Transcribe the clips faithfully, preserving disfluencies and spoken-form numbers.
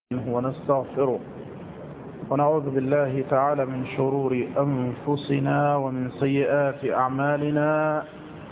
ونستغفره ونعوذ بالله تعالى من شرور أنفسنا ومن سيئات أعمالنا.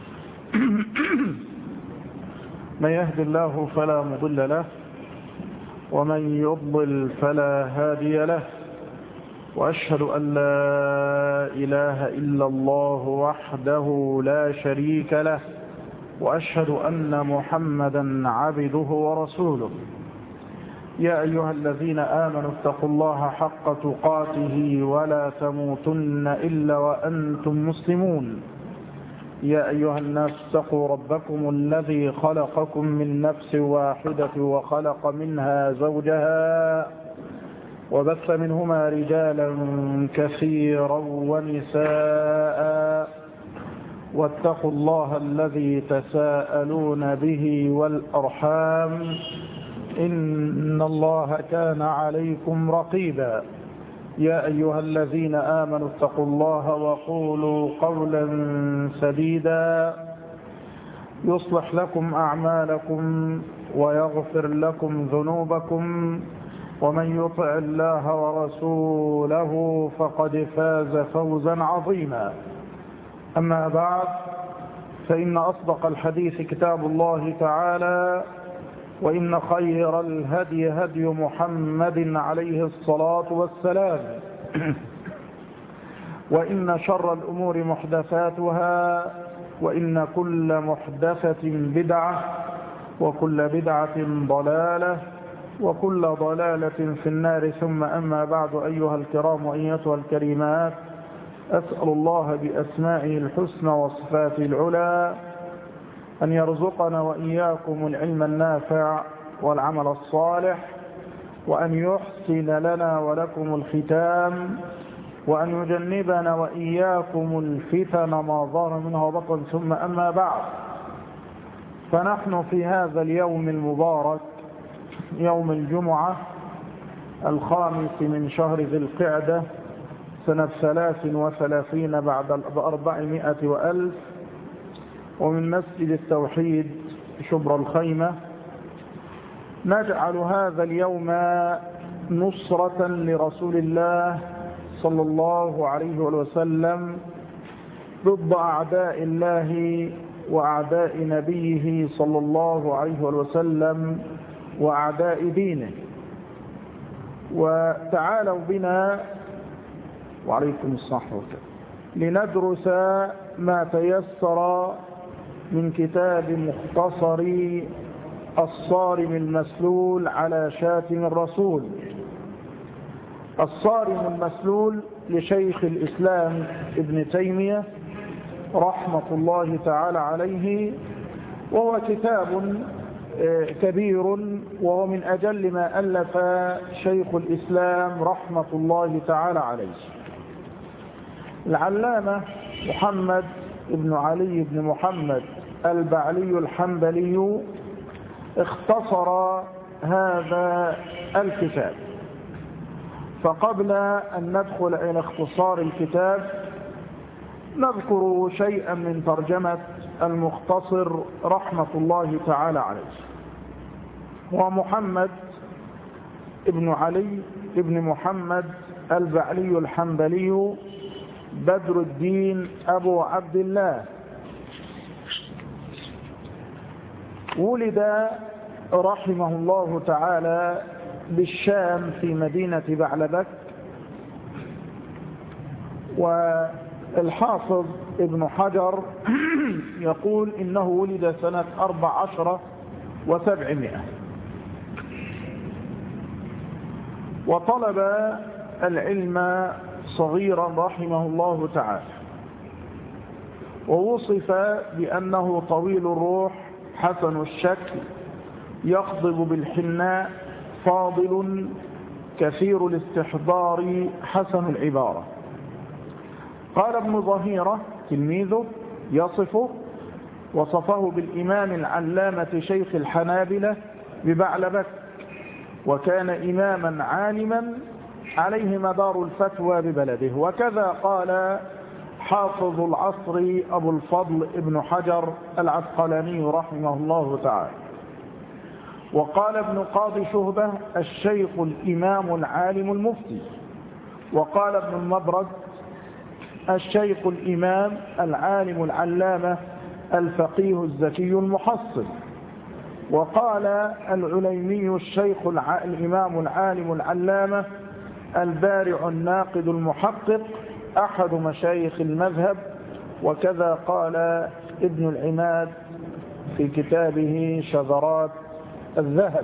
من يهد الله فلا مضل له ومن يضلل فلا هادي له، وأشهد أن لا إله إلا الله وحده لا شريك له، وأشهد أن محمدا عبده ورسوله. يا أيها الذين آمنوا اتقوا الله حق تقاته ولا تموتن إلا وأنتم مسلمون. يا أيها الناس اتقوا ربكم الذي خلقكم من نفس واحدة وخلق منها زوجها وبث منهما رجالا كثيرا ونساء، واتقوا الله الذي تساءلون به والأرحام إن الله كان عليكم رقيبا. يا أيها الذين آمنوا اتقوا الله وقولوا قولا سديدا يصلح لكم أعمالكم ويغفر لكم ذنوبكم، ومن يطع الله ورسوله فقد فاز فوزا عظيما. أما بعد، فإن أصدق الحديث كتاب الله تعالى، وإن خير الهدي هدي محمد عليه الصلاة والسلام، وإن شر الأمور محدثاتها، وإن كل محدثة بدعة، وكل بدعة ضلالة، وكل ضلالة في النار. ثم أما بعد، أيها الكرام وأيتها الكريمات، أسأل الله بأسمائه الحسنى وصفاته العلى أن يرزقنا وإياكم العلم النافع والعمل الصالح، وأن يحسن لنا ولكم الختام، وأن يجنبنا وإياكم الفتن ما ظهر منها وبطن. ثم أما بعد، فنحن في هذا اليوم المبارك، يوم الجمعة الخامس من شهر ذي القعدة سنة ثلاث وثلاثين بعد أربعمائة وألف، ومن مسجد التوحيد شبر الخيمة، نجعل هذا اليوم نصرة لرسول الله صلى الله عليه وسلم ضد أعداء الله وأعداء نبيه صلى الله عليه وسلم وأعداء دينه. وتعالوا بنا وعليكم الصحة لندرس ما تيسر من كتاب مختصر الصارم المسلول على شاتم الرسول. الصارم المسلول لشيخ الإسلام ابن تيمية رحمة الله تعالى عليه، وهو كتاب كبير، وهو من أجل ما ألف شيخ الإسلام رحمة الله تعالى عليه. العلامة محمد ابن علي بن محمد البعلي الحنبلي اختصر هذا الكتاب. فقبل أن ندخل إلى اختصار الكتاب، نذكر شيئا من ترجمة المختصر رحمة الله تعالى عليه. ومحمد ابن علي ابن محمد البعلي الحنبلي بدر الدين أبو عبد الله، ولد رحمه الله تعالى بالشام في مدينة بعلبك. والحافظ ابن حجر يقول إنه ولد سنة أربع عشر وسبعمائة، وطلب العلم صغيرا رحمه الله تعالى، ووصف بأنه طويل الروح حسن الشكل يخضب بالحناء فاضل كثير الاستحضار حسن العبارة. قال ابن ظهيرة تلميذه يصفه، وصفه بالإمام العلامة شيخ الحنابلة ببعلبك، وكان إماما عالما عليه مدار الفتوى ببلده. وكذا قال حافظ العصر أبو الفضل ابن حجر العسقلاني رحمه الله تعالى. وقال ابن قاضي شهبة الشيخ الإمام العالم المفتي. وقال ابن المبرد الشيخ الإمام العالم العلامة الفقيه الزكي المحصل. وقال العليمي الشيخ الإمام العالم العلامة البارع الناقد المحقق أحد مشايخ المذهب. وكذا قال ابن العماد في كتابه شذرات الذهب.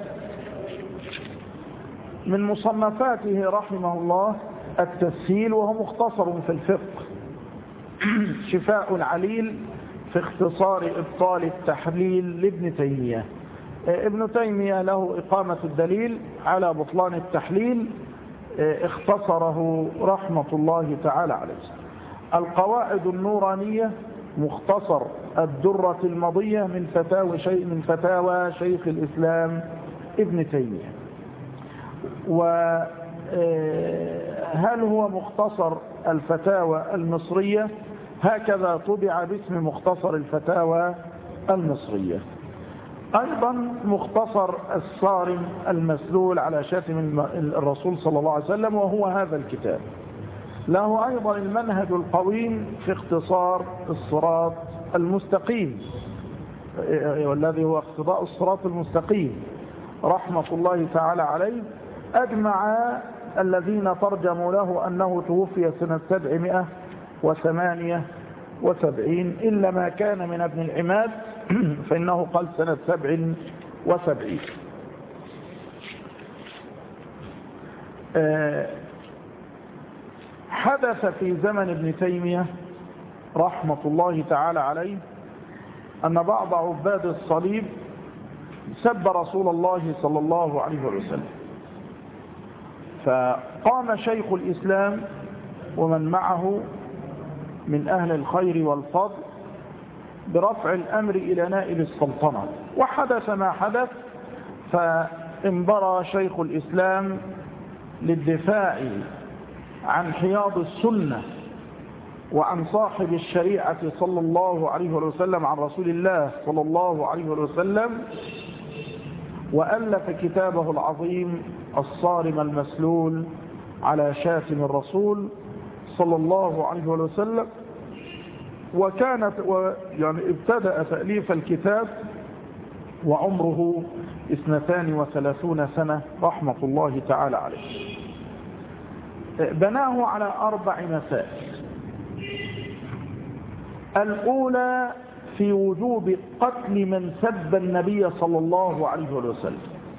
من مصنفاته رحمه الله التسهيل، وهو مختصر في الفقه، شفاء العليل في اختصار إبطال التحليل لابن تيمية. ابن تيمية له إقامة الدليل على بطلان التحليل، اختصره رحمة الله تعالى عليه. القواعد النورانية مختصر الدرة المضية من فتاوى شيء من فتاوى شيخ الإسلام ابن تيمية. وهل هو مختصر الفتاوى المصرية؟ هكذا طبع باسم مختصر الفتاوى المصرية. أيضا مختصر الصارم المسلول على شاتم الرسول صلى الله عليه وسلم، وهو هذا الكتاب. له أيضا المنهج القويم في اختصار الصراط المستقيم، والذي هو اقتضاء الصراط المستقيم رحمة الله تعالى عليه. أجمع الذين ترجموا له أنه توفي سنة سبعمائة وثمانية وسبعين، إلا ما كان من ابن العماد فإنه قال سنة سبع وسبعين. حدث في زمن ابن تيمية رحمة الله تعالى عليه أن بعض عباد الصليب سب رسول الله صلى الله عليه وسلم، فقام شيخ الإسلام ومن معه من أهل الخير والفضل برفع الأمر إلى نائب السلطنة. وحدث ما حدث، فانبرى شيخ الإسلام للدفاع عن حياض السنة وعن صاحب الشريعة صلى الله عليه وسلم، عن رسول الله صلى الله عليه وسلم، وألف كتابه العظيم الصارم المسلول على شاتم الرسول صلى الله عليه وسلم. وكانت يعني ابتدأ تأليف الكتاب وعمره اثنتان وثلاثون سنة رحمة الله تعالى عليه. بناه على أربع مسائل. الأولى في وجوب قتل من سب النبي صلى الله عليه وسلم.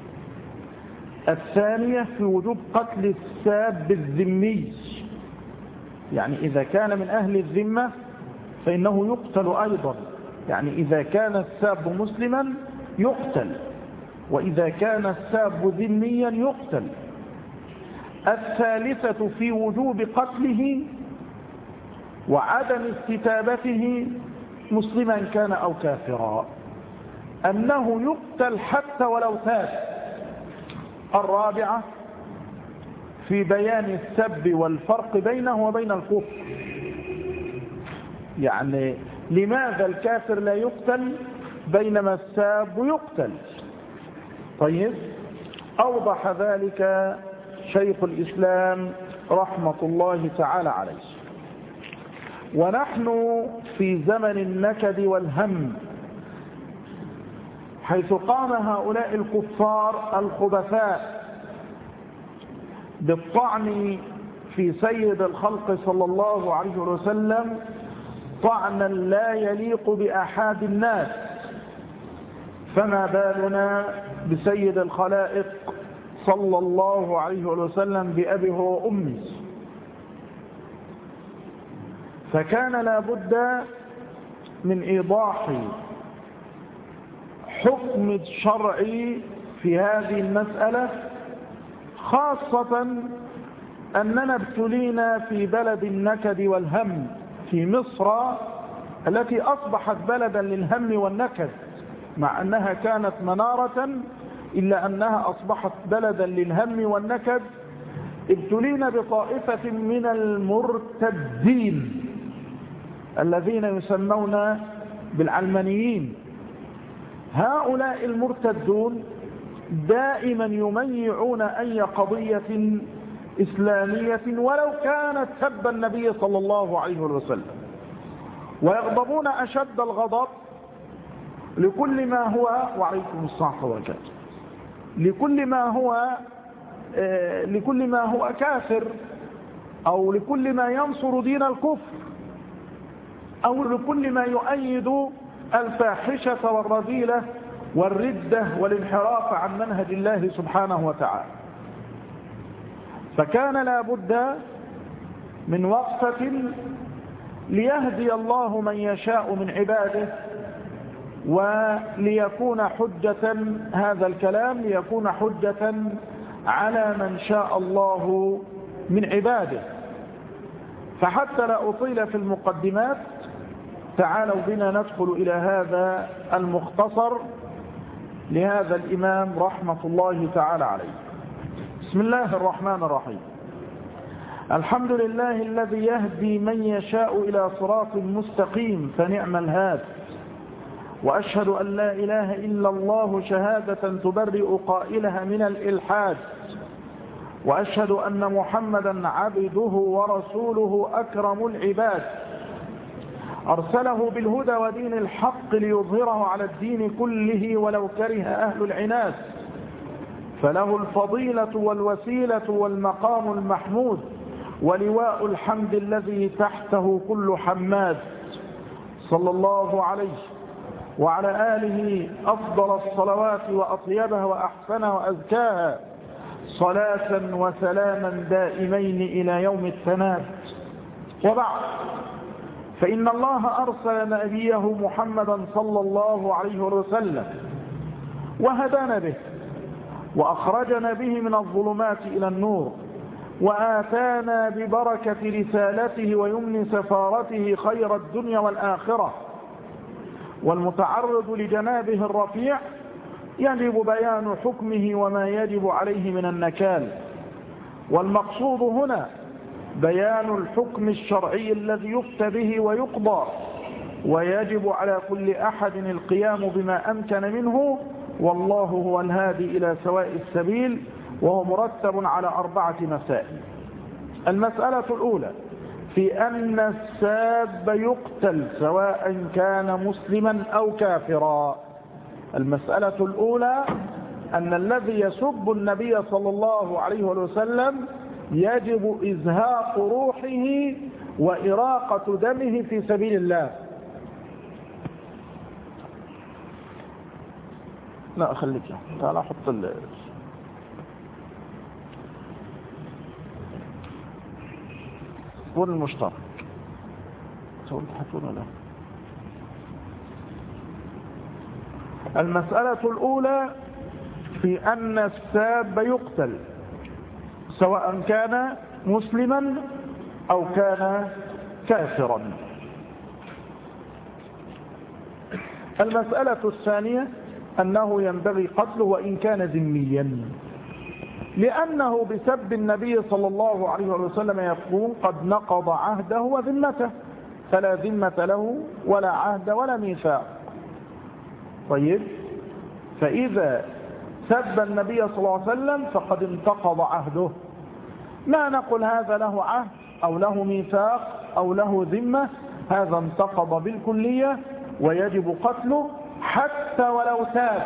الثانية في وجوب قتل الساب الذمي، يعني إذا كان من أهل الذمة فإنه يقتل أيضا، يعني إذا كان الساب مسلما يقتل، وإذا كان الساب ذميا يقتل. الثالثة في وجوب قتله وعدم استتابته مسلما كان أو كافرا، أنه يقتل حتى ولو تاب. الرابعة في بيان السب والفرق بينه وبين الكفر، يعني لماذا الكافر لا يقتل بينما الساب يقتل. طيب، أوضح ذلك شيخ الإسلام رحمة الله تعالى عليه. ونحن في زمن النكد والهم، حيث قام هؤلاء الكفار الخبثاء بالطعن في سيد الخلق صلى الله عليه وسلم طعنا لا يليق بأحد الناس، فما بالنا بسيد الخلائق صلى الله عليه وسلم بأبيه وأمه. فكان لا بد من إيضاح حكم الشرعي في هذه المسألة، خاصة أننا ابتلينا في بلد النكد والهم في مصر، التي أصبحت بلدا للهم والنكد، مع أنها كانت منارة إلا أنها أصبحت بلدا للهم والنكد. ابتلينا بطائفة من المرتدين الذين يسمون بالعلمانيين. هؤلاء المرتدون دائما يميعون أي قضية إسلامية ولو كانت سب النبي صلى الله عليه وسلم، ويغضبون أشد الغضب لكل ما هو وعليكم الصحة والكافر لكل ما هو آه لكل ما هو كافر، أو لكل ما ينصر دين الكفر، أو لكل ما يؤيد الفاحشة والرذيلة والردة والانحراف عن منهج الله سبحانه وتعالى. فكان لا بد من وقفة ليهدي الله من يشاء من عباده، وليكون حجة هذا الكلام ليكون حجة على من شاء الله من عباده. فحتى لا أطيل في المقدمات، تعالوا بنا ندخل إلى هذا المختصر لهذا الإمام رحمة الله تعالى عليه. بسم الله الرحمن الرحيم. الحمد لله الذي يهدي من يشاء إلى صراط مستقيم فنعم الهاد، وأشهد أن لا إله إلا الله شهادة تبرئ قائلها من الإلحاد، وأشهد أن محمدا عبده ورسوله أكرم العباد، أرسله بالهدى ودين الحق ليظهره على الدين كله ولو كره أهل العناد، فله الفضيلة والوسيلة والمقام المحمود، ولواء الحمد الذي تحته كل حماد. صلى الله عليه وعلى آله أفضل الصلوات وأطيبها وأحسنها وأزكاها، صلاة وسلاما دائمين إلى يوم التناد. وبعد، فإن الله أرسل نبيه محمدا صلى الله عليه وسلم وهدانا به، وأخرجنا به من الظلمات إلى النور، وآتانا ببركة رسالته ويمن سفارته خير الدنيا والآخرة. والمتعرض لجنابه الرفيع يجب بيان حكمه وما يجب عليه من النكال، والمقصود هنا بيان الحكم الشرعي الذي يفتى به ويقضى، ويجب على كل أحد القيام بما أمكن منه، والله هو الهادي إلى سواء السبيل، وهو مرتب على أربعة مسائل. المسألة الأولى في أن الساب يقتل سواء كان مسلما أو كافرا. المسألة الأولى أن الذي يسب النبي صلى الله عليه وسلم يجب إزهاق روحه وإراقة دمه في سبيل الله. لا أخليك، تعال أحط ال والمشترك تقول تحطون له. المسألة الأولى في أن الساب يقتل سواء كان مسلما أو كان كافرا. المسألة الثانية أنه ينبغي قتله وإن كان ذميا، لأنه بسب النبي صلى الله عليه وسلم يكون قد نقض عهده وذمته، فلا ذمة له ولا عهد ولا ميثاق. طيب، فإذا سب النبي صلى الله عليه وسلم فقد انتقض عهده، لا نقول هذا له عهد أو له ميثاق أو له ذمة، هذا انتقض بالكلية ويجب قتله حتى ولو تاب.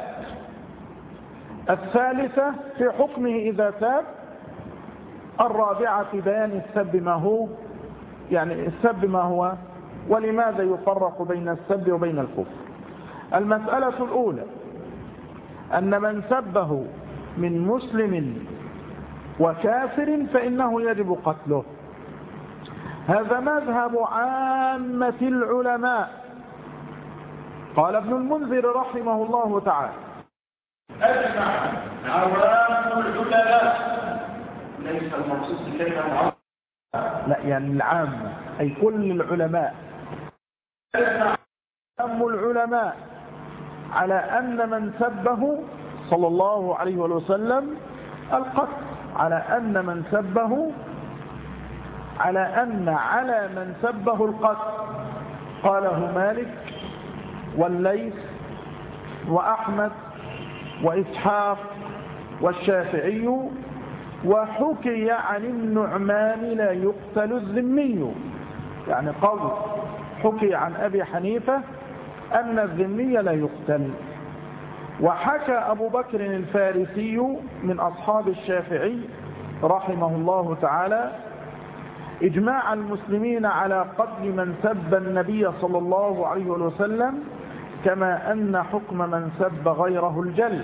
الثالثة في حكمه إذا تاب. الرابعة في بيان السب ما هو، يعني السب ما هو ولماذا يفرق بين السب وبين الكفر. المسألة الأولى أن من سبه من مسلم وكافر فإنه يجب قتله. هذا مذهب عامة العلماء. قال ابن المنذر رحمه الله تعالى: أجمع عوام العلماء، ليس المقصود بكلمة لا يعني العامة أي كل العلماء، أجمع عوام العلماء على أن من سبه صلى الله عليه وسلم القتل، على أن من سبه على أن على من سبه القتل. قاله مالك والليث وأحمد وإسحاق والشافعي. وحكي عن النعمان لا يقتل الذمي، يعني قول حكي عن أبي حنيفة أن الذمي لا يقتل. وحكى أبو بكر الفارسي من أصحاب الشافعي رحمه الله تعالى إجماع المسلمين على قتل من سب النبي صلى الله عليه وسلم، كما أن حكم من سب غيره الجل.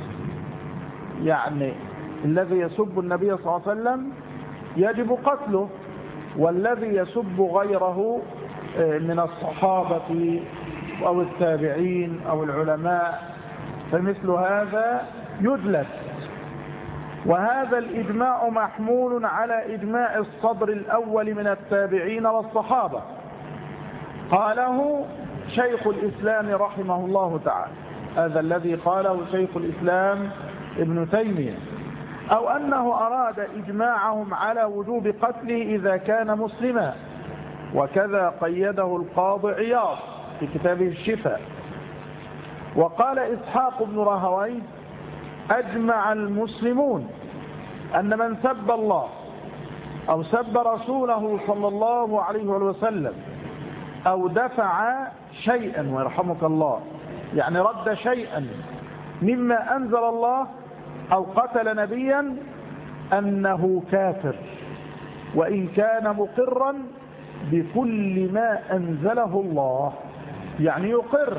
يعني الذي يسب النبي صلى الله عليه وسلم يجب قتله، والذي يسب غيره من الصحابة أو التابعين أو العلماء فمثل هذا يجلد. وهذا الإجماع محمول على إجماع الصدر الأول من التابعين والصحابة، قاله شيخ الإسلام رحمه الله تعالى، هذا الذي قاله شيخ الإسلام ابن تيمية، أو أنه أراد إجماعهم على وجوب قتله إذا كان مسلما، وكذا قيده القاضي عياض في كتابه الشفاء. وقال إسحاق بن راهويه أجمع المسلمون أن من سب الله أو سب رسوله صلى الله عليه وسلم أو دفع شيئا، ويرحمك الله، يعني رد شيئا مما أنزل الله أو قتل نبيا، أنه كافر، وإن كان مقرا بكل ما أنزله الله، يعني يقر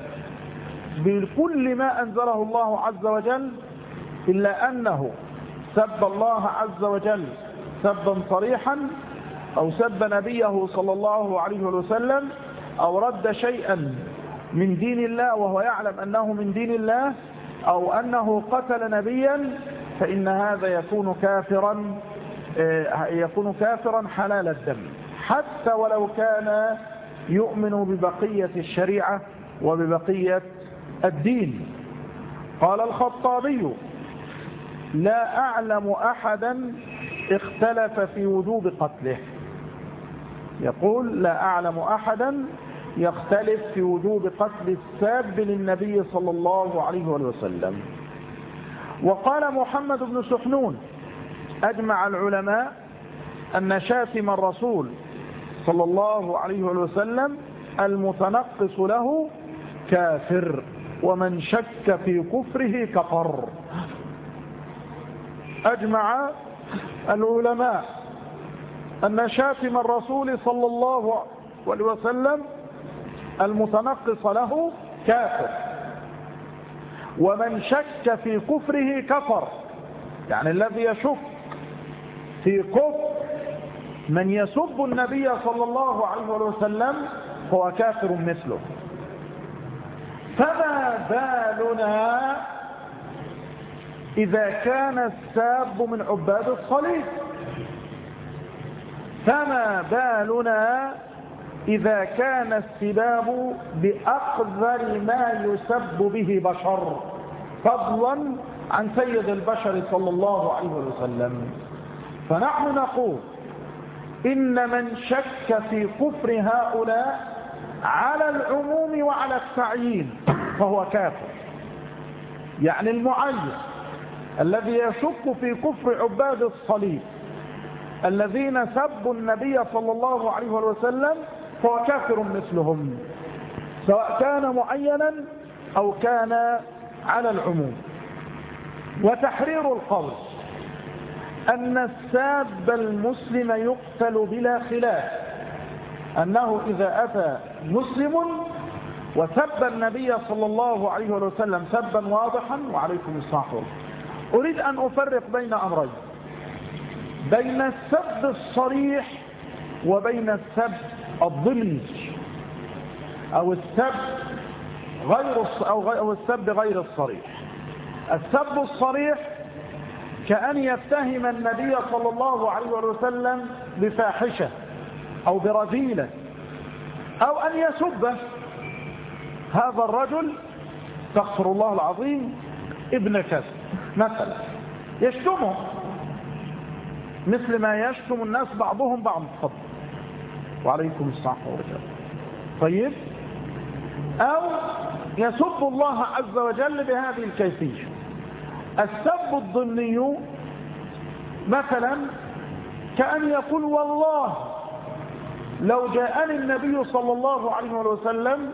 بكل ما أنزله الله عز وجل، إلا أنه سب الله عز وجل سبا صريحا، أو سب نبيه صلى الله عليه وسلم، أو رد شيئا من دين الله وهو يعلم أنه من دين الله، أو أنه قتل نبيا، فإن هذا يكون كافرا يكون كافرا حلال الدم، حتى ولو كان يؤمن ببقية الشريعة وببقية الدين. قال الخطابي لا أعلم أحدا اختلف في وجوب قتله، يقول لا أعلم أحدا يختلف في وجوب قتل الساب للنبي صلى الله عليه وسلم. وقال محمد بن سحنون أجمع العلماء أن شاتم الرسول صلى الله عليه وسلم المتنقص له كافر، ومن شك في كفره كفر. أجمع العلماء أن شاتم الرسول صلى الله عليه وسلم المتنقص له كافر، ومن شك في كفره كفر، يعني الذي يشك في كفر من يسب النبي صلى الله عليه وسلم هو كافر مثله. فما بالنا إذا كان الساب من عباد الصليب؟ فما بالنا إذا كان السباب بأقذر ما يسب به بشر، فضلا عن سيد البشر صلى الله عليه وسلم؟ فنحن نقول إن من شك في كفر هؤلاء على العموم وعلى التعيين فهو كافر. يعني المعين الذي يشك في كفر عباد الصليب الذين سبوا النبي صلى الله عليه وسلم فهو كافر مثلهم، سواء كان معينا أو كان على العموم. وتحرير القول أن الساب المسلم يقتل بلا خلاف، أنه إذا أتى مسلم وسب النبي صلى الله عليه وسلم سبا واضحا، وعليكم السلام، أريد أن أفرق بين أمرين، بين السب الصريح وبين السب الضمني، أو السب غير أو السب غير الصريح. السب الصريح كأن يتهم النبي صلى الله عليه وسلم بفاحشة أو برذيلة، أو أن يسب هذا الرجل استغفر الله العظيم ابن كذا مثلا، يشتمه مثل ما يشتم الناس بعضهم بعض. تفضل وعليكم السلام ورحمة الله. طيب، أو يسب الله عز وجل بهذه الكيفية. السب الضمني مثلا كأن يقول والله لو جاءني النبي صلى الله عليه وسلم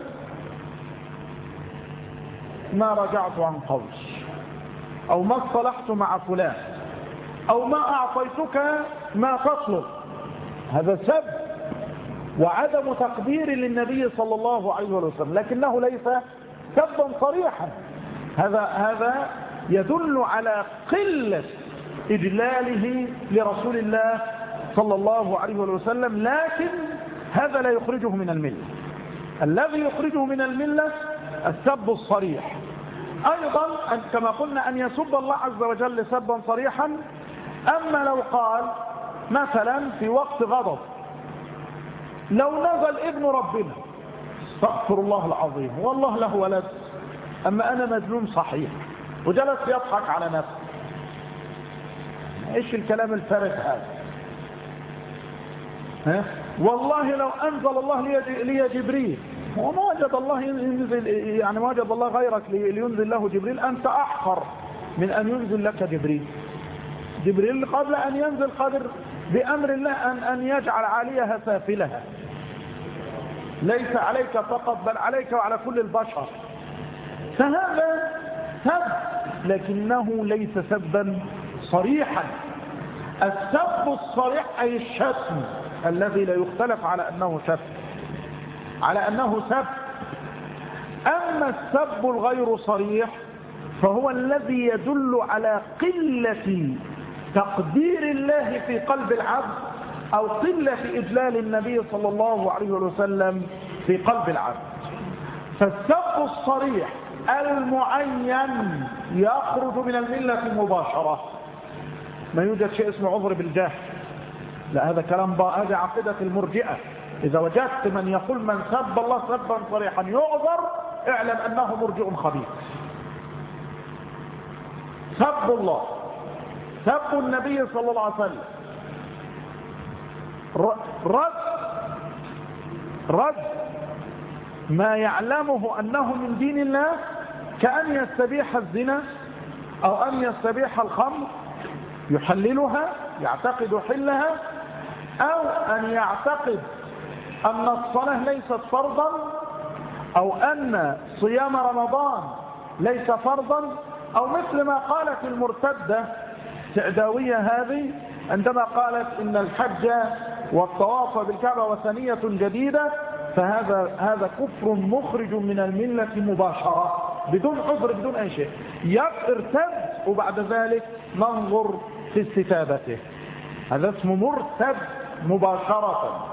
ما رجعت عن قولي، أو ما اصطلحت مع فلان، أو ما أعطيتك ما تطلب. هذا سب وعدم تقدير للنبي صلى الله عليه وسلم، لكنه ليس سبا صريحا. هذا هذا يدل على قلة إجلاله لرسول الله صلى الله عليه وسلم، لكن هذا لا يخرجه من الملة. الذي يخرجه من الملة السب الصريح. أيضا كما قلنا أن يسب الله عز وجل سبا صريحا. أما لو قال مثلا في وقت غضب لو نزل ابن ربنا استغفر الله العظيم والله له ولد أما أنا مجنون صحيح، وجلس يضحك على نفسه، ايش الكلام الفارغ هذا؟ ها؟ والله لو أنزل الله لي جبريل، وما وجد الله ينزل، يعني ما وجد الله غيرك لينزل له جبريل، أنت أحقر من أن ينزل لك جبريل. جبريل قبل أن ينزل قادر بأمر الله أن, أن يجعل عليها سافلها، ليس عليك فقط بل عليك وعلى كل البشر. فهذا سب لكنه ليس سبا صريحا. السب الصريح أي الشتم الذي لا يختلف على أنه شتم، على أنه سب. أما السب الغير صريح فهو الذي يدل على قلة تقدير الله في قلب العبد أو قلة إجلال النبي صلى الله عليه وسلم في قلب العبد. فالسب الصريح المعين يخرج من الملة مباشرة. ما يوجد شيء اسمه عذر بالجهل، لا، هذا كلام بقى، هذه عقيدة المرجئة. إذا وجدت من يقول من سب الله سبا صريحا يعذر، اعلم أنه مرجئ خبيث. سب الله، سب النبي صلى الله عليه وسلم، رد رد ما يعلمه أنه من دين الله، كأن يستبيح الزنا أو أن يستبيح الخمر يحللها يعتقد حلها، أو أن يعتقد أن الصلاة ليست فرضا، أو أن صيام رمضان ليس فرضا، أو مثل ما قالت المرتدة السعداوية هذه عندما قالت إن الحج والطواف بالكعبة وثنية جديدة، فهذا هذا كفر مخرج من الملة مباشرة بدون عذر بدون أي شيء. يرتد وبعد ذلك ننظر في استتابته، هذا اسمه مرتد مباشرة.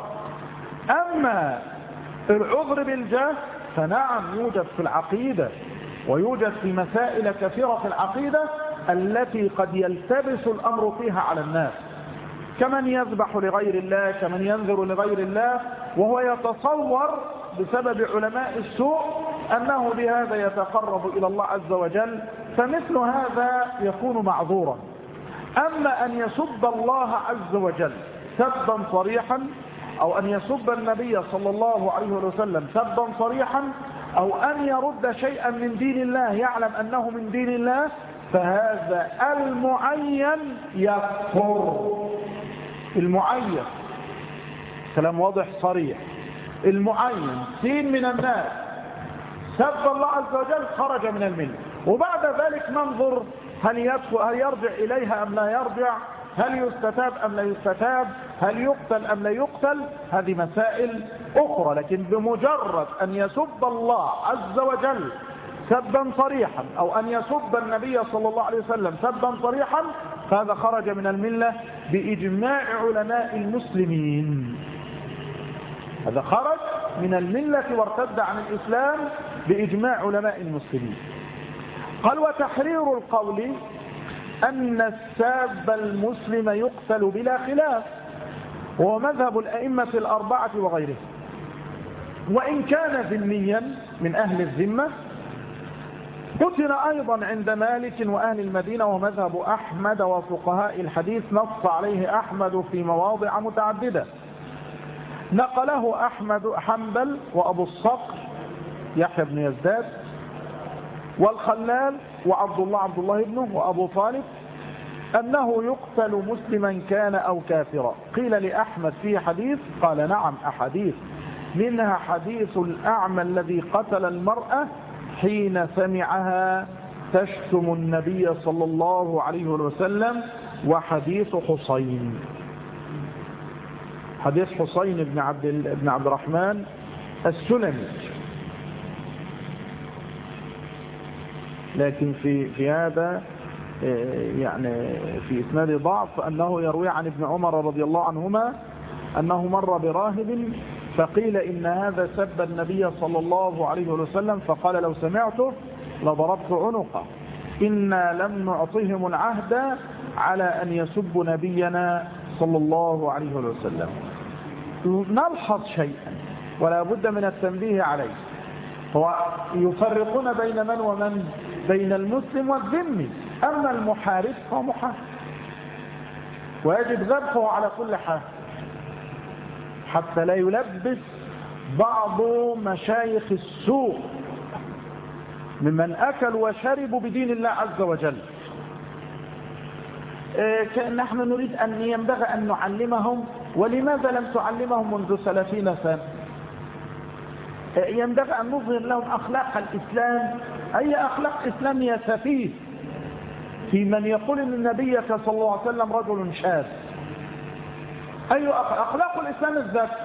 أما العذر بالجهل فنعم يوجد في العقيدة، ويوجد في مسائل كثيرة في العقيدة التي قد يلتبس الأمر فيها على الناس، كمن يذبح لغير الله، كمن ينذر لغير الله وهو يتصور بسبب علماء السوء أنه بهذا يتقرب إلى الله عز وجل، فمثل هذا يكون معذورا. أما أن يسب الله عز وجل سبا صريحا، أو أن يسب النبي صلى الله عليه وسلم سبا صريحا، أو أن يرد شيئا من دين الله يعلم أنه من دين الله، فهذا المعين يكفر. المعين كلام واضح صريح، المعين سين من الناس سب الله عز وجل خرج من الملة، وبعد ذلك ننظر هل يدخل هل يرجع إليها أم لا يرجع، هل يستتاب أم لا يستتاب، هل يقتل أم لا يقتل، هذه مسائل أخرى. لكن بمجرد أن يسب الله عز وجل سبا صريحا، أو أن يسب النبي صلى الله عليه وسلم سبا صريحا، فهذا خرج من الملة بإجماع علماء المسلمين. هذا خرج من الملة وارتد عن الإسلام بإجماع علماء المسلمين. قال وتحرير القول أن الساب المسلم يقتل بلا خلاف، وهو مذهب الأئمة الأربعة وغيره، وإن كان ذميا من أهل الذمة قتل أيضا عند مالك وأهل المدينة، ومذهب أحمد وفقهاء الحديث نص عليه أحمد في مواضع متعددة. نقله أحمد حنبل وأبو الصقر يحيى بن يزداد والخلال وعبد الله عبد الله ابنه وأبو طالب أنه يقتل مسلما كان أو كافرا. قيل لأحمد في حديث، قال نعم أحاديث، منها حديث الأعمى الذي قتل المرأة حين سمعها تشتم النبي صلى الله عليه وسلم، وحديث حسين، حديث حسين بن عبد بن عبد الرحمن السلمي. لكن في في هذا يعني في إسناد ضعف، أنه يروي عن ابن عمر رضي الله عنهما أنه مر براهب فقيل إن هذا سب النبي صلى الله عليه وسلم، فقال لو سمعته لضربت عنقه، إنا لم نعطهم العهد على أن يسب نبينا صلى الله عليه وسلم. نلحظ شيئا ولا بد من التنبيه عليه، هو يفرقون بين من ومن، بين المسلم والذمي. أما المحارب فهو محارب ويجب ذبحه على كل حال، حتى لا يلبس بعض مشايخ السوء ممن أكلوا وشربوا بدين الله عز وجل. إيه نحن نريد أن ينبغي أن نعلمهم، ولماذا لم تعلمهم منذ ثلاثين سنة؟ إيه ينبغي أن نظهر لهم أخلاق الإسلام. أي أخلاق إسلامية سفيه في من يقول أن نبيك صلى الله عليه وسلم رجل شاذ؟ أي أخلاق الإسلام؟ الذبح.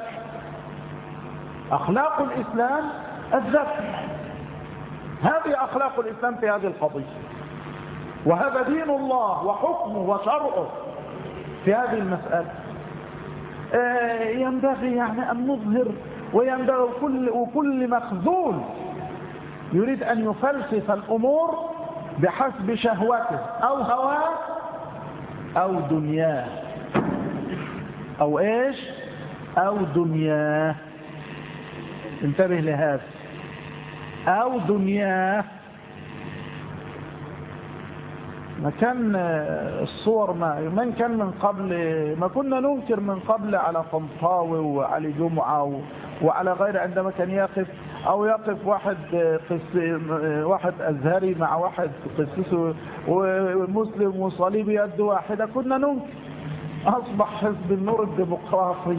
أخلاق الإسلام الذبح، هذه أخلاق الإسلام في هذه القضية، وهذا دين الله وحكمه وشرعه في هذه المسألة. ينبغي يعني أن نظهر، وينبغي كل وكل مخذول يريد أن يفلسف الأمور بحسب شهوته أو هواه أو دنياه أو إيش أو دنياه، انتبه لهذا، أو دنياه. ما كان الصور ما من كان من قبل، ما كنا ننكر من قبل على طنطاوي وعلي جمعة وعلى غير، عندما كان يقف أو يقف واحد قس واحد أزهري مع واحد قسيس ومسلم وصليبي يد واحدة، كنا ننكر. أصبح حزب النور الديمقراطي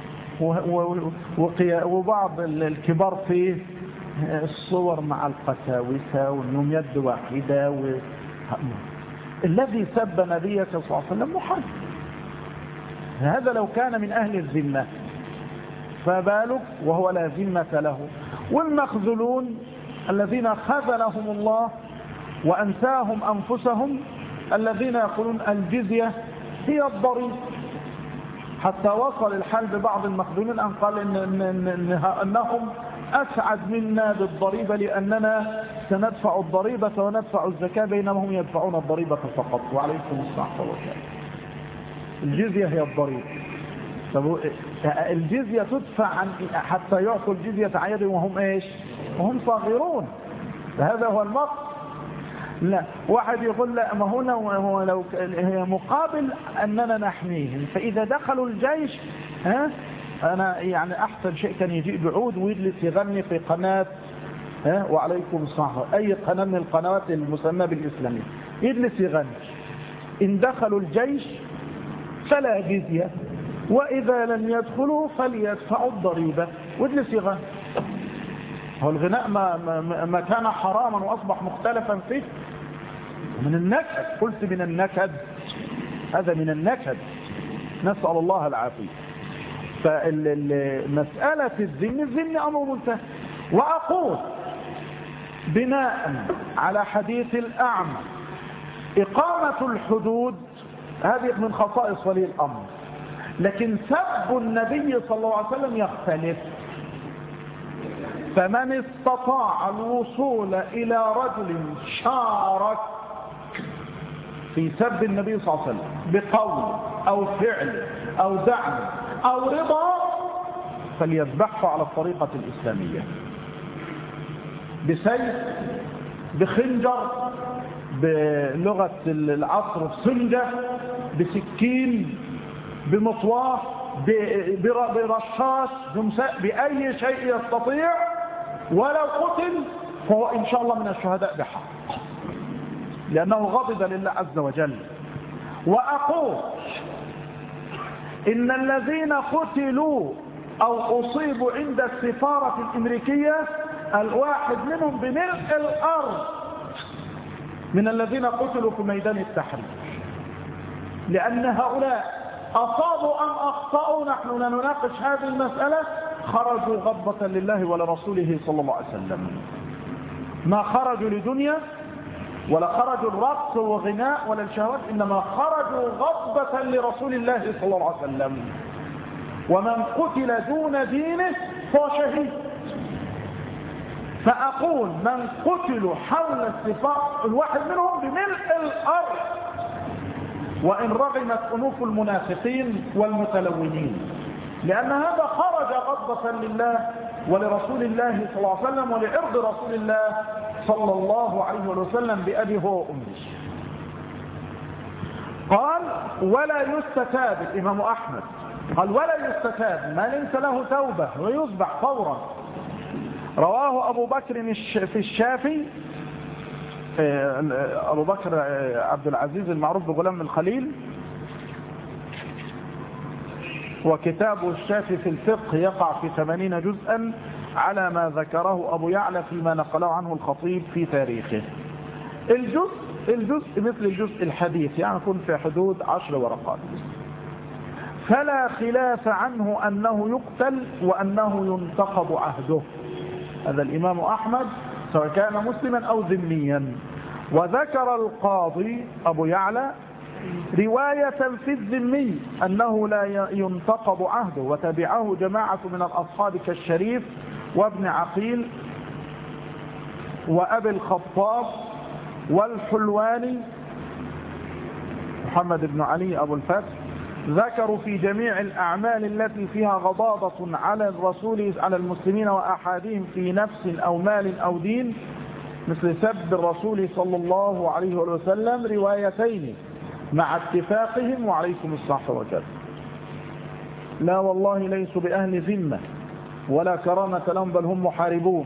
وبعض الكبار فيه الصور مع القساوسة وانهم يد واحدة و... الذي سب نبيك صلى الله عليه وسلم محرم. هذا لو كان من أهل الذمة فبالك وهو لا ذمة له. والمخذلون الذين خذلهم الله وأنساهم أنفسهم، الذين يقولون الجزية هي الضريبة، حتى وصل الحال ببعض المخذولين أن قال إن إن إن أنهم أسعد منا بالضريبة لأننا سندفع الضريبة وندفع الزكاة، بينما هم يدفعون الضريبة فقط. وعليكم السلام والسلام. الجزية هي الضريبة. الجزية تدفع عن حتى يعطوا الجزية عن يدهم وهم إيش؟ وهم صاغرون. فهذا هو المقصد. لا واحد يقول لا، ما هنا هو لو هي مقابل أننا نحميهم، فإذا دخلوا الجيش ها أنا يعني أحسن شيء كان يجيء بعود ويجلس يغني في قناة ها وعليكم السلام أي قناة من القنوات المسمى بالإسلامية، يجلس يغني. إن دخلوا الجيش فلا جزية، وإذا لم يدخلوا فليدفعوا الضريبة، ويجلس يغني. هو الغناء ما, ما, ما كان حراما وأصبح مختلفا فيه من النكد. قلت من النكد، هذا من النكد، نسأل الله العافية. فمسألة الذم الذم أمر منتهى. وأقول بناء على حديث الأعمى إقامة الحدود هذه من خصائص ولي الأمر، لكن سب النبي صلى الله عليه وسلم يختلف. فمن استطاع الوصول إلى رجل شارك في سب النبي صلى الله عليه وسلم بقول أو فعل أو دعم أو رضا فليذبحه على الطريقة الإسلامية، بسيف، بخنجر، بلغة العصر بسنجة، بسكين، بمطواح، برشاش، بأي شيء يستطيع، ولو قتل فهو إن شاء الله من الشهداء بحق، لأنه غضب لله عز وجل. وأقول إن الذين قتلوا أو أصيبوا عند السفارة الأمريكية الواحد منهم بملء الأرض من الذين قتلوا في ميدان التحرير، لأن هؤلاء أصابوا أم أخطأوا، نحن لا نناقش هذه المسألة، خرجوا غضبة لله ولرسوله صلى الله عليه وسلم، ما خرجوا لدنيا ولا خرجوا الرقص وغناء ولا الشهوات، إنما خرجوا غضبة لرسول الله صلى الله عليه وسلم. ومن قتل دون دينه فهو شهيد. فأقول من قتلوا حول السفارة الواحد منهم بملء الأرض، وإن رغمت أنوف المنافقين والمتلونين، لأن هذا خرج غضبة لله ولرسول الله صلى الله عليه وسلم ولعرض رسول الله صلى الله عليه وسلم بأبي هو وأمي. قال ولا يستتاب، الإمام أحمد قال ولا يستتاب ما ليس له توبة ويذبح فورا. رواه أبو بكر في الشافي، أبو بكر عبد العزيز المعروف بغلام الخليل، وكتابه الشافي في الفقه يقع في ثمانين جزءا على ما ذكره أبو يعلى فيما نقله عنه الخطيب في تاريخه. الجزء الجزء مثل الجزء الحديث، يعني يكون في حدود عشر ورقات. فلا خلاف عنه أنه يقتل وأنه ينتقض عهده. هذا الإمام أحمد سواء كان مسلما أو ذميا. وذكر القاضي أبو يعلى رواية في الذمي أنه لا ينتقض عهده، وتبعه جماعة من الأصحاب كالشريف وابن عقيل وأبي الخطاب والحلواني محمد بن علي أبو الفتح. ذكروا في جميع الأعمال التي فيها غضاضة على الرسول على المسلمين وأحادهم في نفس أو مال أو دين، مثل سب الرسول صلى الله عليه وسلم، روايتين مع اتفاقهم وعليكم الصح وجل. لا والله ليسوا بأهل ذمة ولا كرامة لهم، بل هم محاربون.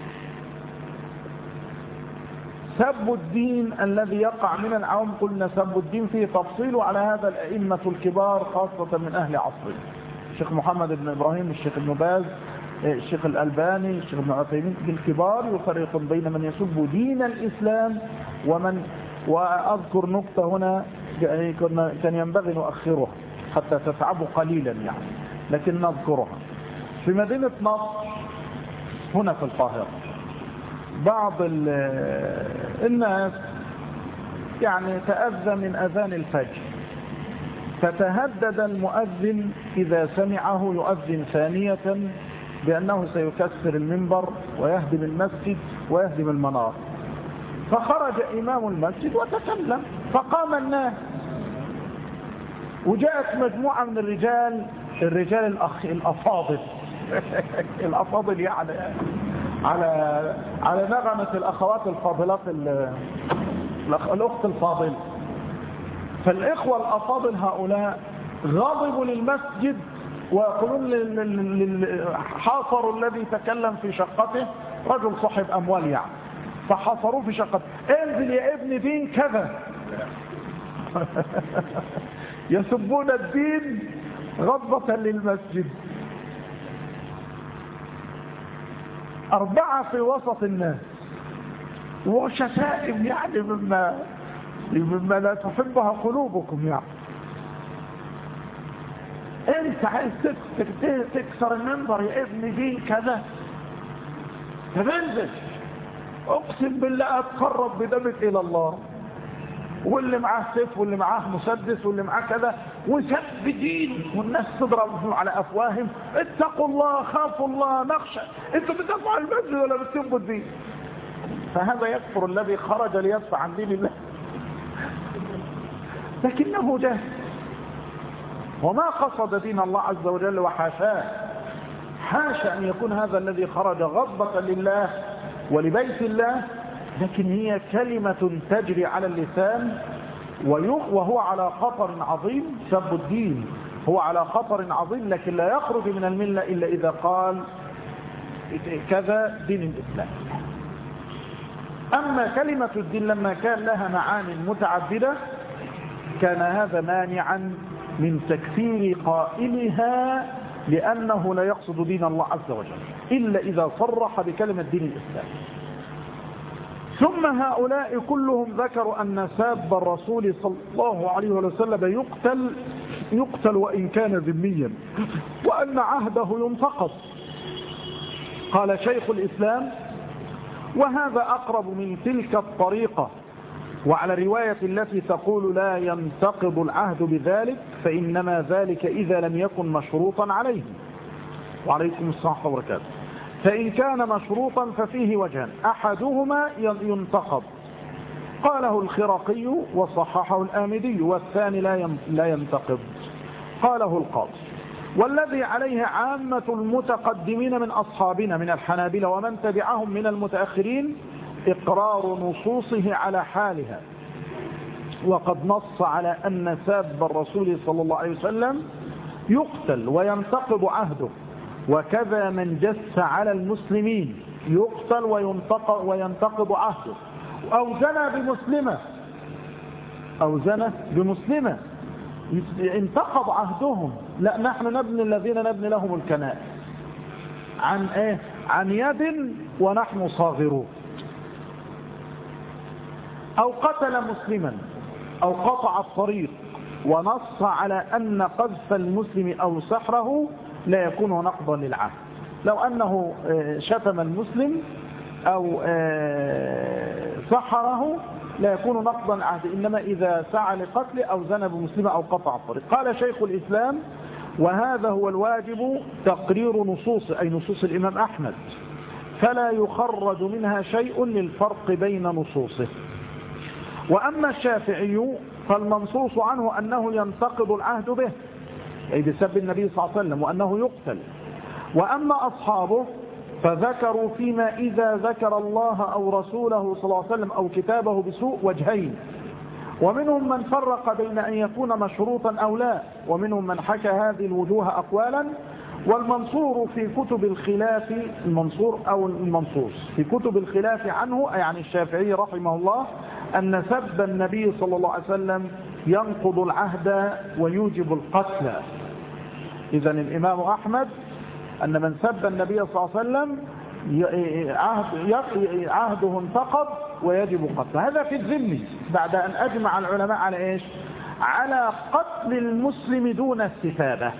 سب الدين الذي يقع من العوام، قلنا سب الدين فيه تفصيل على هذا الأئمة الكبار خاصة من أهل عصره، الشيخ محمد بن إبراهيم، الشيخ ابن باز، الشيخ الألباني، الشيخ ابن عثيمين. الكبار يفرق بين من يسب دين الإسلام ومن، وأذكر نقطة هنا كان ينبغي نؤخرها حتى تتعبوا قليلا يعني، لكن نذكرها. في مدينة نصر هنا في القاهرة بعض الناس يعني تأذى من أذان الفجر، فتهدد المؤذن إذا سمعه يؤذن ثانية بأنه سيكسر المنبر ويهدم المسجد ويهدم المنار. فخرج إمام المسجد وتكلم، فقام الناس، وجاءت مجموعة من الرجال الرجال الأخ الأفاضل الأفاضل يعني على على نغمة الأخوات الفاضلات، الأخت الفاضل. فالإخوة الأفاضل هؤلاء غضبوا للمسجد ويقولون حاصروا الذي تكلم في شقته، رجل صاحب أموال يعني، فحاصروه في شقته، انزل يا ابن دين كذا. يسبون الدين غضبة للمسجد. أربعة في وسط الناس وشتائم يعني مما مما لا تحبها قلوبكم يعني. انت عايز تكسر المنبر يا ابن دين كذا، تنزل اقسم بالله اتقرب بدمك الى الله، واللي معاه سيف واللي معاه مسدس واللي معاه كذا، وسب دين، والناس تضرب على افواههم، اتقوا الله خافوا الله نخشى، انتوا بتدافعوا عن المسجد ولا بتسبوا الدين؟ فهذا يكفر الذي خرج ليدفع عن دين الله، لكنه جاهل وما قصد دين الله عز وجل، وحاشاه، حاشا ان يكون هذا الذي خرج غضبة لله ولبيت الله، لكن هي كلمة تجري على اللسان، وهو على خطر عظيم. سب الدين هو على خطر عظيم، لكن لا يخرج من الملة إلا إذا قال كذا دين الإسلام. أما كلمة الدين لما كان لها معاني متعددة كان هذا مانعا من تكفير قائلها، لأنه لا يقصد دين الله عز وجل إلا إذا صرح بكلمة دين الإسلام. ثم هؤلاء كلهم ذكروا أن ساب الرسول صلى الله عليه وسلم يقتل يقتل وإن كان ذميا، وأن عهده ينتقض. قال شيخ الإسلام: وهذا أقرب من تلك الطريقة، وعلى رواية التي تقول لا ينتقض العهد بذلك فإنما ذلك إذا لم يكن مشروطا عليه. وعليكم السلام ورحمة الله وبركاته. فإن كان مشروطا ففيه وجهان، أحدهما ينتقض، قاله الخرقي وصححه الآمدي، والثاني لا ينتقض، قاله القاضي. والذي عليه عامة المتقدمين من أصحابنا من الحنابلة ومن تبعهم من المتأخرين إقرار نصوصه على حالها، وقد نص على أن ساب الرسول صلى الله عليه وسلم يقتل وينتقض عهده، وكذا من جس على المسلمين يقتل وينتقض عهده، أو زنى بمسلمة أو زنى بمسلمة انتقض عهدهم. لا، نحن نبني الذين نبني لهم الكنائس عن ايه؟ عن يد ونحن صاغرون. أو قتل مسلما أو قطع الطريق ونص على أن قذف المسلم أو سحره لا يكون نقضا للعهد. لو أنه شتم المسلم أو سحره لا يكون نقضا العهد، إنما إذا سعى لقتل أو زنى بمسلمة أو قطع الطريق. قال شيخ الإسلام: وهذا هو الواجب تقرير نصوص أي نصوص الإمام أحمد، فلا يخرج منها شيء للفرق بين نصوصه. وأما الشافعي فالمنصوص عنه أنه ينتقض العهد به أي بسب النبي صلى الله عليه وسلم وأنه يقتل. وأما أصحابه فذكروا فيما إذا ذكر الله أو رسوله صلى الله عليه وسلم أو كتابه بسوء وجهين، ومنهم من فرق بين أن يكون مشروطا أو لا، ومنهم من حكى هذه الوجوه أقوالا. والمنصور في كتب الخلاف المنصور أو المنصوص في كتب الخلاف عنه يعني الشافعي رحمه الله أن سب النبي صلى الله عليه وسلم ينقض العهد ويوجب القتل. إذن الإمام أحمد أن من سب النبي صلى الله عليه وسلم عهده انتقض ويجب قتله. هذا في الذم بعد أن أجمع العلماء على إيش؟ على قتل المسلم دون استتابة.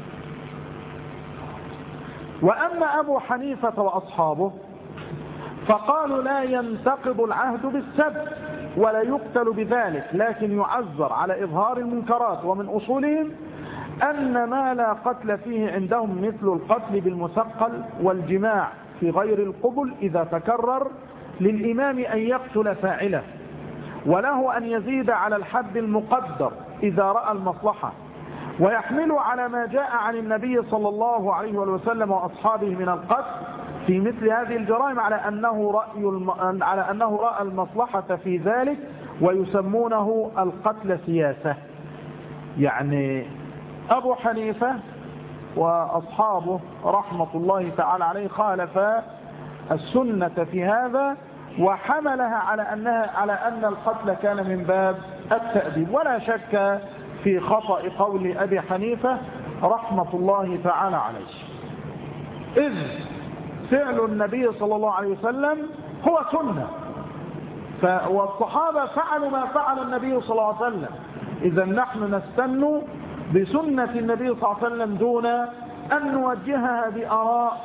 وأما أبو حنيفة وأصحابه فقالوا لا ينتقض العهد بالسب ولا يقتل بذلك، لكن يعذر على إظهار المنكرات. ومن أصولهم أن ما لا قتل فيه عندهم مثل القتل بالمثقل والجماع في غير القبل إذا تكرر للإمام أن يقتل فاعله، وله أن يزيد على الحد المقدر إذا رأى المصلحة، ويحمل على ما جاء عن النبي صلى الله عليه وسلم وأصحابه من القتل في مثل هذه الجرائم على أنه رأي الم... على أنه رأى المصلحة في ذلك، ويسمونه القتل سياسة. يعني أبو حنيفة وأصحابه رحمة الله تعالى عليه خالف السنة في هذا، وحملها على أنها على أن القتل كان من باب التأديب. ولا شك في خطأ قول أبي حنيفة رحمة الله تعالى عليه، إذ فعل النبي صلى الله عليه وسلم هو سنة، والصحابة فعلوا ما فعل النبي صلى الله عليه وسلم. إذا نحن نستن بسنة النبي صلى الله عليه وسلم دون أن نوجهها بآراء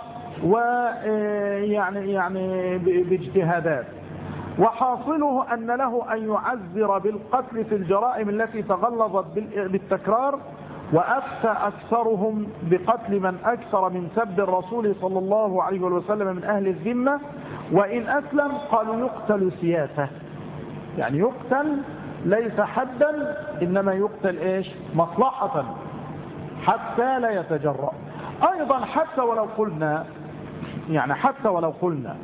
ويعني يعني باجتهادات. وحاصله أن له أن يعذر بالقتل في الجرائم التي تغلظت بالتكرار، وأفتى أكثرهم بقتل من أكثر من سب الرسول صلى الله عليه وسلم من أهل الذمة، وإن أسلم قالوا يقتل سياسة، يعني يقتل ليس حدا إنما يقتل إيش؟ مصلحة حتى لا يتجرأ. أيضا حتى ولو قلنا يعني حتى ولو قلنا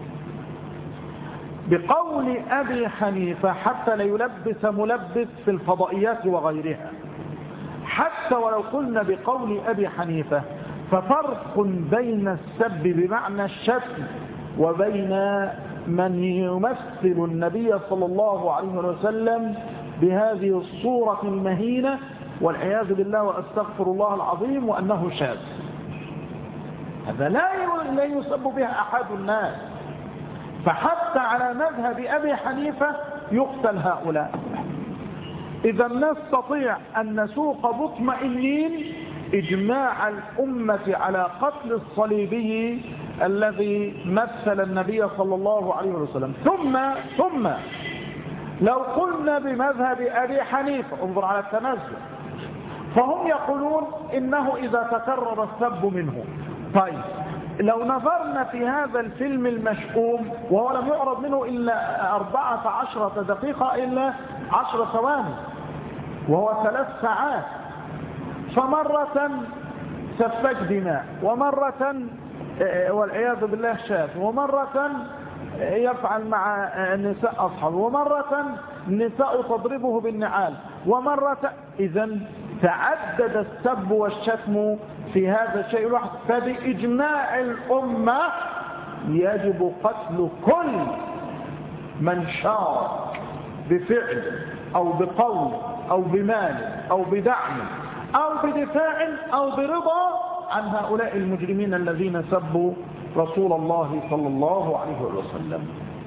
بقول أبي حنيفة حتى لا يلبس ملبس في الفضائيات وغيرها، حتى ولو قلنا بقول أبي حنيفة ففرق بين السب بمعنى الشتم وبين من يمثل النبي صلى الله عليه وسلم بهذه الصورة المهينة والعياذ بالله وأستغفر الله العظيم وأنه شاذ. هذا لا يسب بها أحد الناس. فحتى على مذهب أبي حنيفة يقتل هؤلاء. إذا نستطيع أن نسوق مطمئنين إجماع الأمة على قتل الصليبي الذي مثل النبي صلى الله عليه وسلم. ثم ثم لو قلنا بمذهب أبي حنيفة، انظر على التنزل، فهم يقولون إنه إذا تكرر السب منه. طيب لو نظرنا في هذا الفيلم المشؤوم وهو لم يعرض منه إلا أربعة عشرة دقيقة إلا عشر ثواني وهو ثلاث ساعات، فمرة سفك دماء، ومرة والعياذ بالله شاذ، ومرة يفعل مع نساء أصحابه، ومرة النساء تضربه بالنعال، ومرة إذن تعدد السب والشتم في هذا الشيء الواحد. فبإجماع الأمة يجب قتل كل من شارك بفعل أو بقول أو بمال أو بدعم أو بدفاع أو برضا عن هؤلاء المجرمين الذين سبوا رسول الله صلى الله عليه وسلم.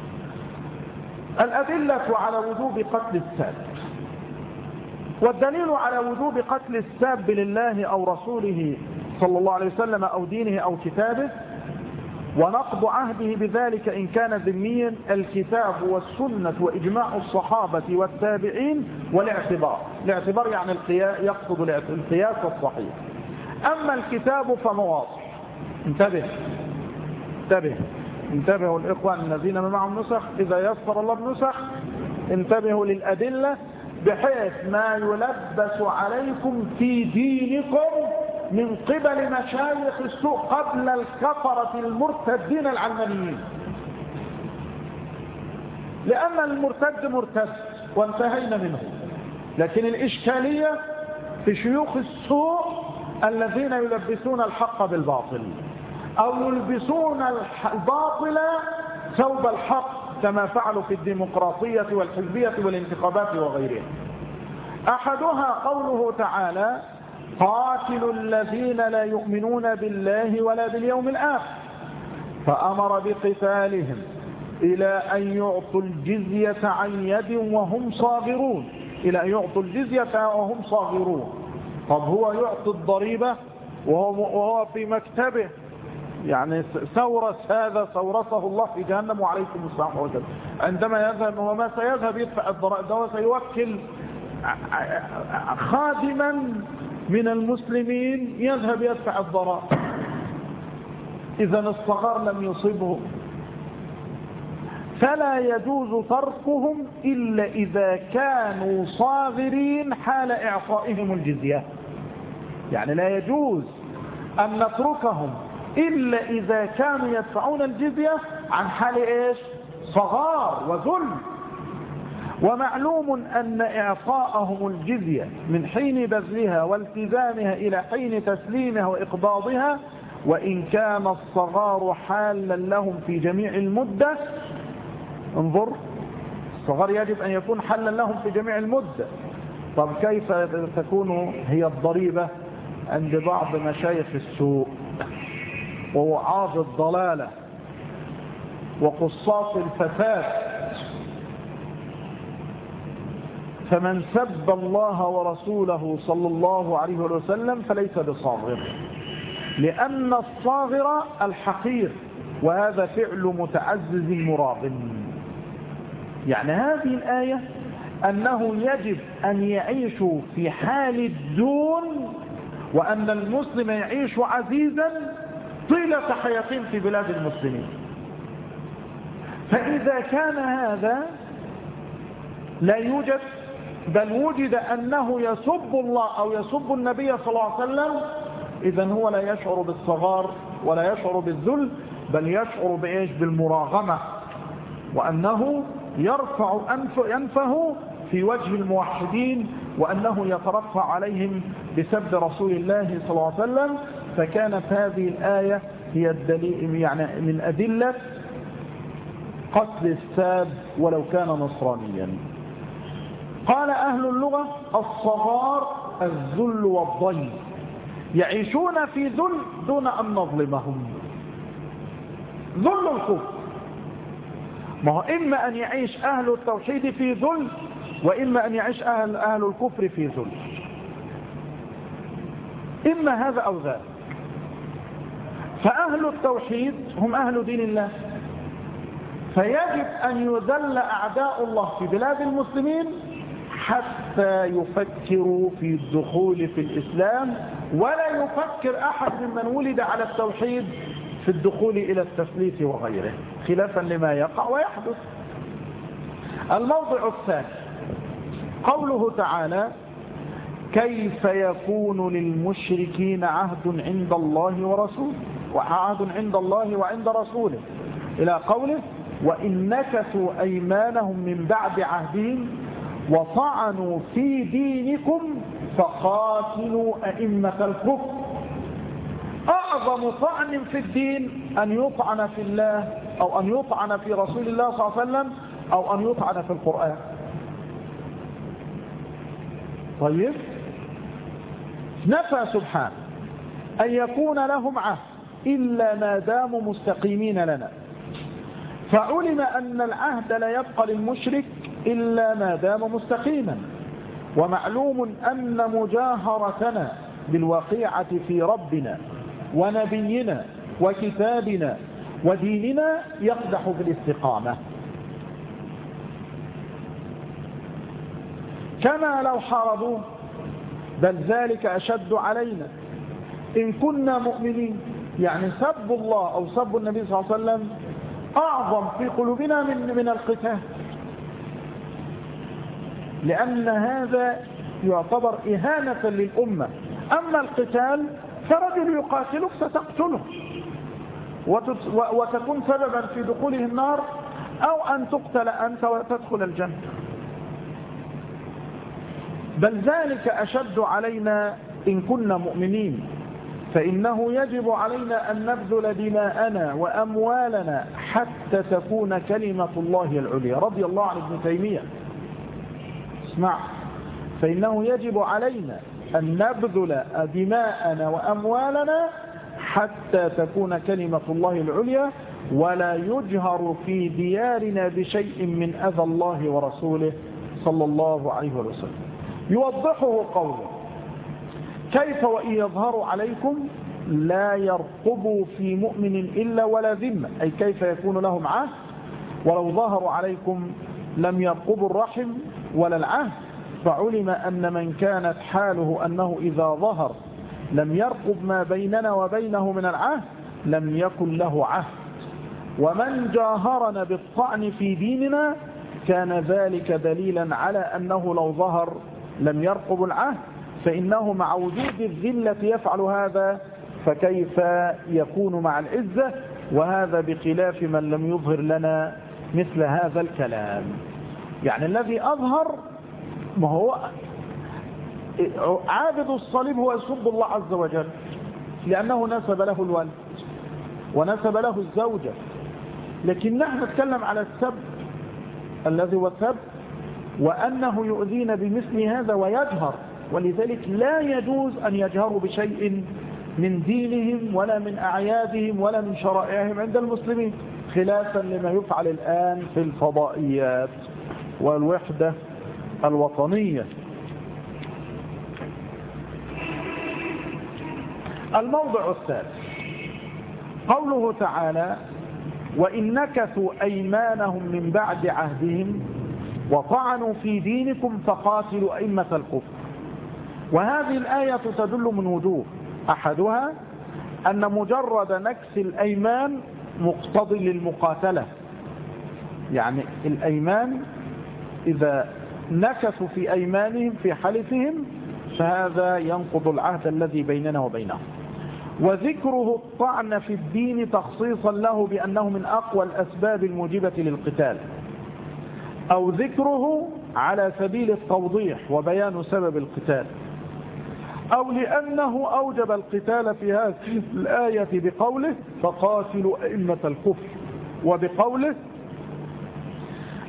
الأدلة على وجوب قتل الساب، والدليل على وجوب قتل الساب لله أو رسوله صلى الله عليه وسلم أو دينه أو كتابه ونقض عهده بذلك إن كان ذميا الكتاب والسنة وإجماع الصحابة والتابعين والاعتبار. الاعتبار يعني القياس، يقصد القياس الصحيح. أما الكتاب فمواضح. انتبه انتبه انتبهوا الإخوان الذين معهم نسخ، إذا يسر الله بنسخ انتبهوا للأدلة بحيث ما يلبس عليكم في دينكم من قبل مشايخ السوء قبل الكفرة المرتدين العلمانيين. لأن المرتد مرتد وانتهينا منه، لكن الإشكالية في شيوخ السوء الذين يلبسون الحق بالباطل أو يلبسون الباطل ثوب الحق كما فعلوا في الديمقراطية والحزبية والانتخابات وغيرها. أحدها قوله تعالى: قاتلوا الذين لا يؤمنون بالله ولا باليوم الآخر، فأمر بقتالهم إلى أن يعطوا الجزية عن يد وهم صاغرون، إلى أن يعطوا الجزية وهم صاغرون. طب هو يعطي الضريبة وهو في مكتبه، يعني ثورس هذا ثورسه الله في جهنم وعليكم السلام وجل. عندما يذهب وما سيذهب يدفع الضرائب ده وسيوكل خادما من المسلمين يذهب يدفع الضرائب. إذا الصغار لم يصبه، فلا يجوز تركهم إلا إذا كانوا صاغرين حال إعطائهم الجزية. يعني لا يجوز أن نتركهم إلا إذا كانوا يدفعون الجزية عن حال إيش؟ صغار وذل. ومعلوم أن إعطاءهم الجزية من حين بذلها والتزامها إلى حين تسليمها وإقباضها، وإن كان الصغار حالا لهم في جميع المدة. انظر، الصغار يجب أن يكون حالا لهم في جميع المدة. طب كيف تكون هي الضريبة عند بعض مشايخ السوء ووعاظ الضلالة وقصاص الفساد؟ فمن سب الله ورسوله صلى الله عليه وسلم فليس بصاغر، لأن الصاغر الحقير، وهذا فعل متعزز مراغم. يعني هذه الآية أنه يجب أن يعيشوا في حال الدون، وأن المسلم يعيش عزيزا طيلة حياتهم في بلاد المسلمين. فإذا كان هذا لا يوجد، بل وجد أنه يسب الله أو يسب النبي صلى الله عليه وسلم، إذن هو لا يشعر بالصغار ولا يشعر بالذل، بل يشعر بإيش؟ بالمراغمة، وأنه يرفع أنفه في وجه الموحدين، وأنه يترفع عليهم بسب رسول الله صلى الله عليه وسلم. فكانت هذه الآية هي الدليل، يعني من أدلة قتل الساب ولو كان نصرانيا. قال أهل اللغة الصغار الذل والضيم، يعيشون في ذل دون أن نظلمهم. ذل الكفر، ما هو إما أن يعيش أهل التوحيد في ذل، وإما أن يعيش أهل, أهل الكفر في ذل، إما هذا أو ذاك. فأهل التوحيد هم أهل دين الله، فيجب أن يذل أعداء الله في بلاد المسلمين حتى يفكروا في الدخول في الإسلام، ولا يفكر أحد ممن ولد على التوحيد في الدخول إلى التثليث وغيره، خلافا لما يقع ويحدث. الموضع الثاني قوله تعالى: كيف يكون للمشركين عهد عند الله ورسوله وعهد عند الله وعند رسوله، إلى قوله: وإن نكثوا أيمانهم من بعد عهدهم وطعنوا في دينكم فقاتلوا أئمة الكفر. أعظم طعن في الدين أن يطعن في الله، أو أن يطعن في رسول الله صلى الله عليه وسلم، أو أن يطعن في القرآن. طيب، نفى سبحانه أن يكون لهم عهد إلا ما داموا مستقيمين لنا، فعلم أن العهد لا يبقى للمشرك إلا ما دام مستقيما. ومعلوم أن مجاهرتنا بالوقيعة في ربنا ونبينا وكتابنا وديننا يقدح في الاستقامة، كما لو حاربوه، بل ذلك أشد علينا إن كنا مؤمنين. يعني سب الله أو سب النبي صلى الله عليه وسلم أعظم في قلوبنا من من القتال، لأن هذا يعتبر إهانة للأمة. أما القتال فرجل يقاتلك ستقتله وتكون سببا في دخوله النار، أو أن تقتل أنت وتدخل الجنة، بل ذلك أشد علينا إن كنا مؤمنين. فإنه يجب علينا أن نبذل دماءنا وأموالنا حتى تكون كلمة الله العليا. رضي الله عن ابن تيمية. اسمع، فإنه يجب علينا أن نبذل دماءنا وأموالنا حتى تكون كلمة الله العليا، ولا يجهر في ديارنا بشيء من أذى الله ورسوله صلى الله عليه وسلم. يوضحه قوله: كيف وإن يظهروا عليكم لا يرقبوا في مؤمن إلا ولا ذمة، أي كيف يكون لهم عهد ولو ظهروا عليكم لم يرقبوا الرحم ولا العهد. فعلم أن من كانت حاله أنه إذا ظهر لم يرقب ما بيننا وبينه من العهد لم يكن له عهد، ومن جاهرنا بالطعن في ديننا كان ذلك دليلا على أنه لو ظهر لم يرقب العهد، فإنه مع وجود الذلة يفعل هذا، فكيف يكون مع العزة؟ وهذا بخلاف من لم يظهر لنا مثل هذا الكلام. يعني الذي أظهر، ما هو عابد الصليب هو يسب الله عز وجل لأنه نسب له الولد ونسب له الزوجة، لكن نحن نتكلم على السب الذي هو السب، وأنه يؤذين بمثل هذا ويجهر، ولذلك لا يجوز أن يجهروا بشيء من دينهم ولا من أعيادهم ولا من شرائعهم عند المسلمين، خلافا لما يفعل الآن في الفضائيات والوحدة الوطنية. الموضع الثالث قوله تعالى: وإن نكثوا أيمانهم من بعد عهدهم وطعنوا في دينكم فقاتلوا أئمة الكفر. وهذه الآية تدل من وجوه: أحدها أن مجرد نكث الأيمان مقتضي للمقاتلة، يعني الأيمان إذا نكثوا في أيمانهم في حلفهم فهذا ينقض العهد الذي بيننا وبينهم. وذكره الطعن في الدين تخصيصا له بأنه من أقوى الأسباب الموجبة للقتال، أو ذكره على سبيل التوضيح وبيان سبب القتال، أو لأنه أوجب القتال في هذه الآية بقوله: فقاتلوا أئمة الكفر، وبقوله: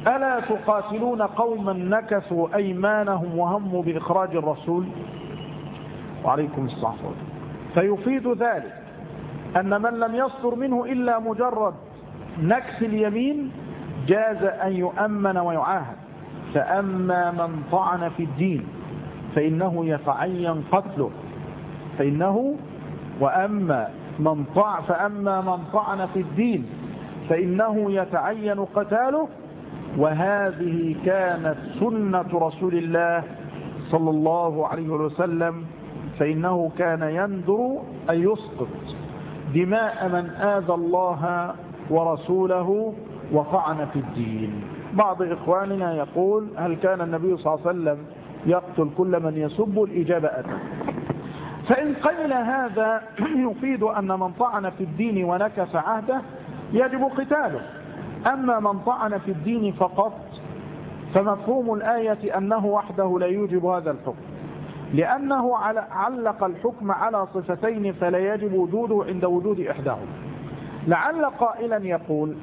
ألا تقاتلون قوما نكثوا أيمانهم وهموا بإخراج الرسول؟ وعليكم الصلاة فيفيد ذلك أن من لم يصدر منه إلا مجرد نكث اليمين جاز أن يؤمن ويعاهد. فأما من طعن في الدين فإنه يتعين قتله، فإنه وأما من طع فأما من طعن في الدين فإنه يتعين قتاله. وهذه كانت سنة رسول الله صلى الله عليه وسلم، فإنه كان يندر أن يسقط دماء من آذى الله ورسوله وطعن في الدين. بعض إخواننا يقول هل كان النبي صلى الله عليه وسلم يقتل كل من يسب؟ الإجابة أتى. فإن قيل هذا يفيد أن من طعن في الدين ونكث عهده يجب قتاله. أما من طعن في الدين فقط فمفهوم الآية أنه وحده لا يوجب هذا الحكم، لأنه علق الحكم على صفتين فلا يجب وجوده عند وجود إحداهما. لعل قائلا يقول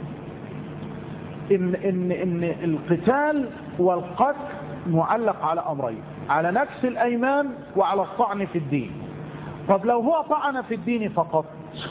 إن, إن, إن القتال والقتل معلق على أمرين، على نكث الأيمان وعلى الطعن في الدين. طب لو هو طعن في الدين فقط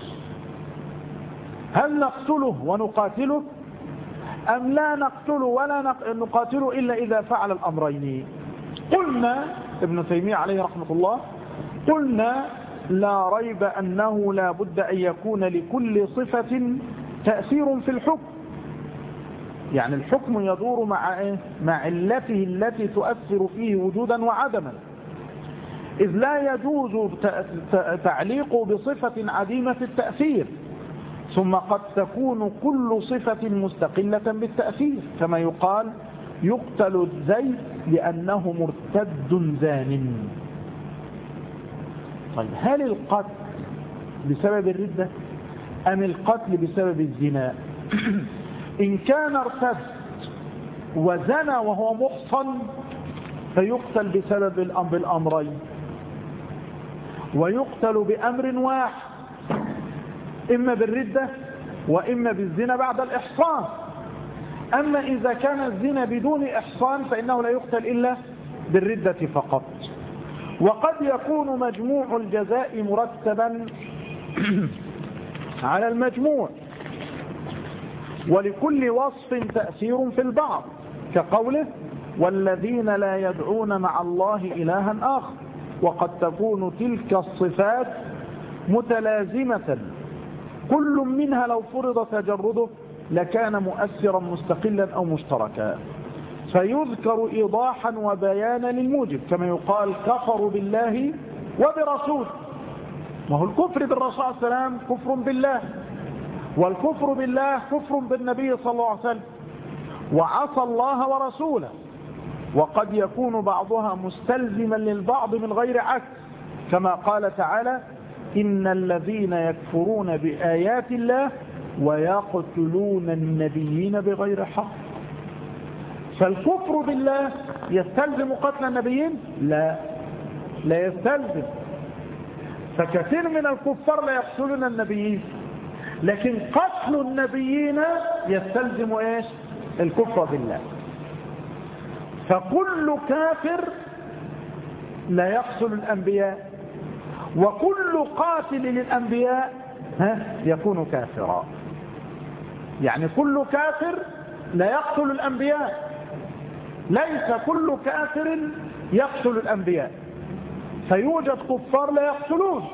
هل نقتله ونقاتله أم لا نقتله ولا نقاتله إلا إذا فعل الأمرين؟ قلنا ابن تيمية عليه رحمة الله قلنا لا ريب أنه لا بد أن يكون لكل صفة تأثير في الحكم، يعني الحكم يدور مع إيه؟ مع علته التي تؤثر فيه وجودا وعدما، إذ لا يجوز تعليق بصفة عديمة التأثير، ثم قد تكون كل صفة مستقلة بالتأثير، كما يقال يقتل الزيد لأنه مرتد زان. طيب هل القتل بسبب الردة أم القتل بسبب الزنا؟ إن كان ارتد وزنى وهو محصن فيقتل بسبب الأمرين، ويقتل بأمر واحد، إما بالردة وإما بالزنا بعد الإحصان. أما إذا كان الزنا بدون إحصان فإنه لا يقتل إلا بالردة فقط. وقد يكون مجموع الجزاء مرتبا على المجموع، ولكل وصف تأثير في البعض، كقوله والذين لا يدعون مع الله إلها آخر. وقد تكون تلك الصفات متلازمة، كل منها لو فرض تجرده لكان مؤثرا مستقلا أو مشتركا، فيذكر إيضاحا وبيانا للموجب، كما يقال كفروا بالله وبرسوله. وهو الكفر بالرسول صلى الله عليه وسلم كفر بالله، والكفر بالله كفر بالنبي صلى الله عليه وسلم، وعصى الله ورسوله. وقد يكون بعضها مستلزما للبعض من غير عكس، كما قال تعالى إن الذين يكفرون بآيات الله ويقتلون النبيين بغير حق. فالكفر بالله يستلزم قتل النبيين؟ لا لا يستلزم. فكثير من الكفار لا يقتلون النبيين، لكن قتل النبيين يستلزم ايش؟ الكفر بالله. فكل كافر لا يقتل الأنبياء، وكل قاتل للأنبياء ها يكون كافرا. يعني كل كافر لا يقتل الأنبياء، ليس كل كافر يقتل الأنبياء، فيوجد كفار لا يقتلون،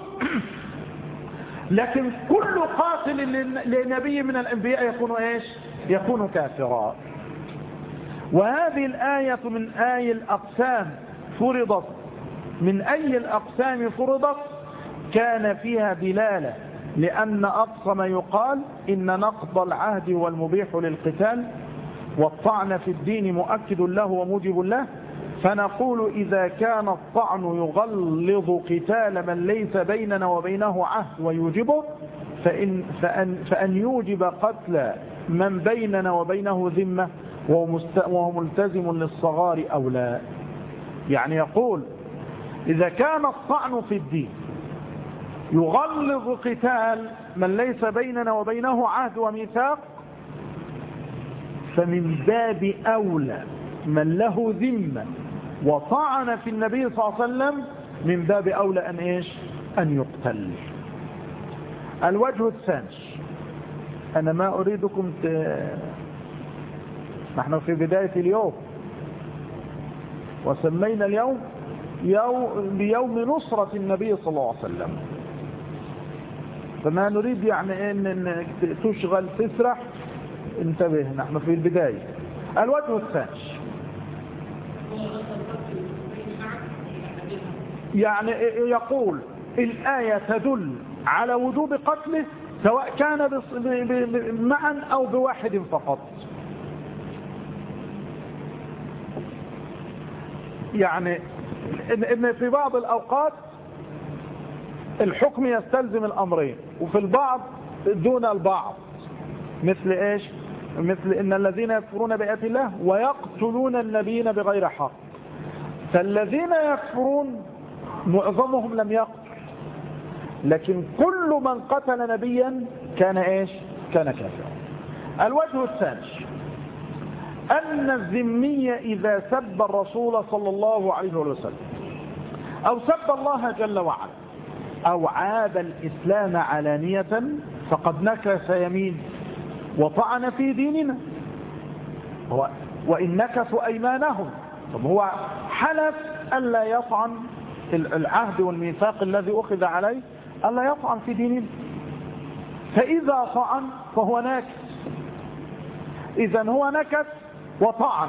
لكن كل قاتل لنبي من الأنبياء يكون ايش؟ يكون كافرا. وهذه الآية من آي الأقسام فرضت، من أي الأقسام فرضت كان فيها دلالة، لأن أقصى ما يقال إن نقض العهد والمبيح للقتال، والطعن في الدين مؤكد له وموجب له. فنقول إذا كان الطعن يغلظ قتال من ليس بيننا وبينه عهد ويوجبه، فإن, فأن, فأن يوجب قتل من بيننا وبينه ذمة وهو ملتزم للصغار أو لا. يعني يقول إذا كان الطعن في الدين يغلظ قتال من ليس بيننا وبينه عهد وميثاق، فمن باب أولى من له ذمة وطعن في النبي صلى الله عليه وسلم من باب أولى أن إيش؟ أن يقتل. الوجه الثاني، أنا ما أريدكم ت... نحن في بداية اليوم وسمينا اليوم يوم بيوم نصرة النبي صلى الله عليه وسلم، فما نريد يعني أن تشغل تسرح، انتبه نحن في البداية. الوجه الثاني يعني يقول الآية تدل على وجوب قتله سواء كان معا أو بواحد فقط. يعني إن في بعض الأوقات الحكم يستلزم الأمرين وفي البعض دون البعض، مثل إيش؟ مثل إن الذين يكفرون بآيات الله ويقتلون النبيين بغير حق. فالذين يكفرون معظمهم لم يقتل، لكن كل من قتل نبيا كان إيش؟ كان كافرا. الوجه الثاني أن الذمي إذا سب الرسول صلى الله عليه وسلم أو سب الله جل وعلا أو عاب الإسلام علانية فقد نكث يمين وطعن في ديننا، وإن نكثوا أيمانهم، طب هو حلف ألا يطعن العهد والميثاق الذي أخذ عليه ألا يطعن في ديننا، فإذا طعن فهو ناكث، إذن هو نكث وطعن،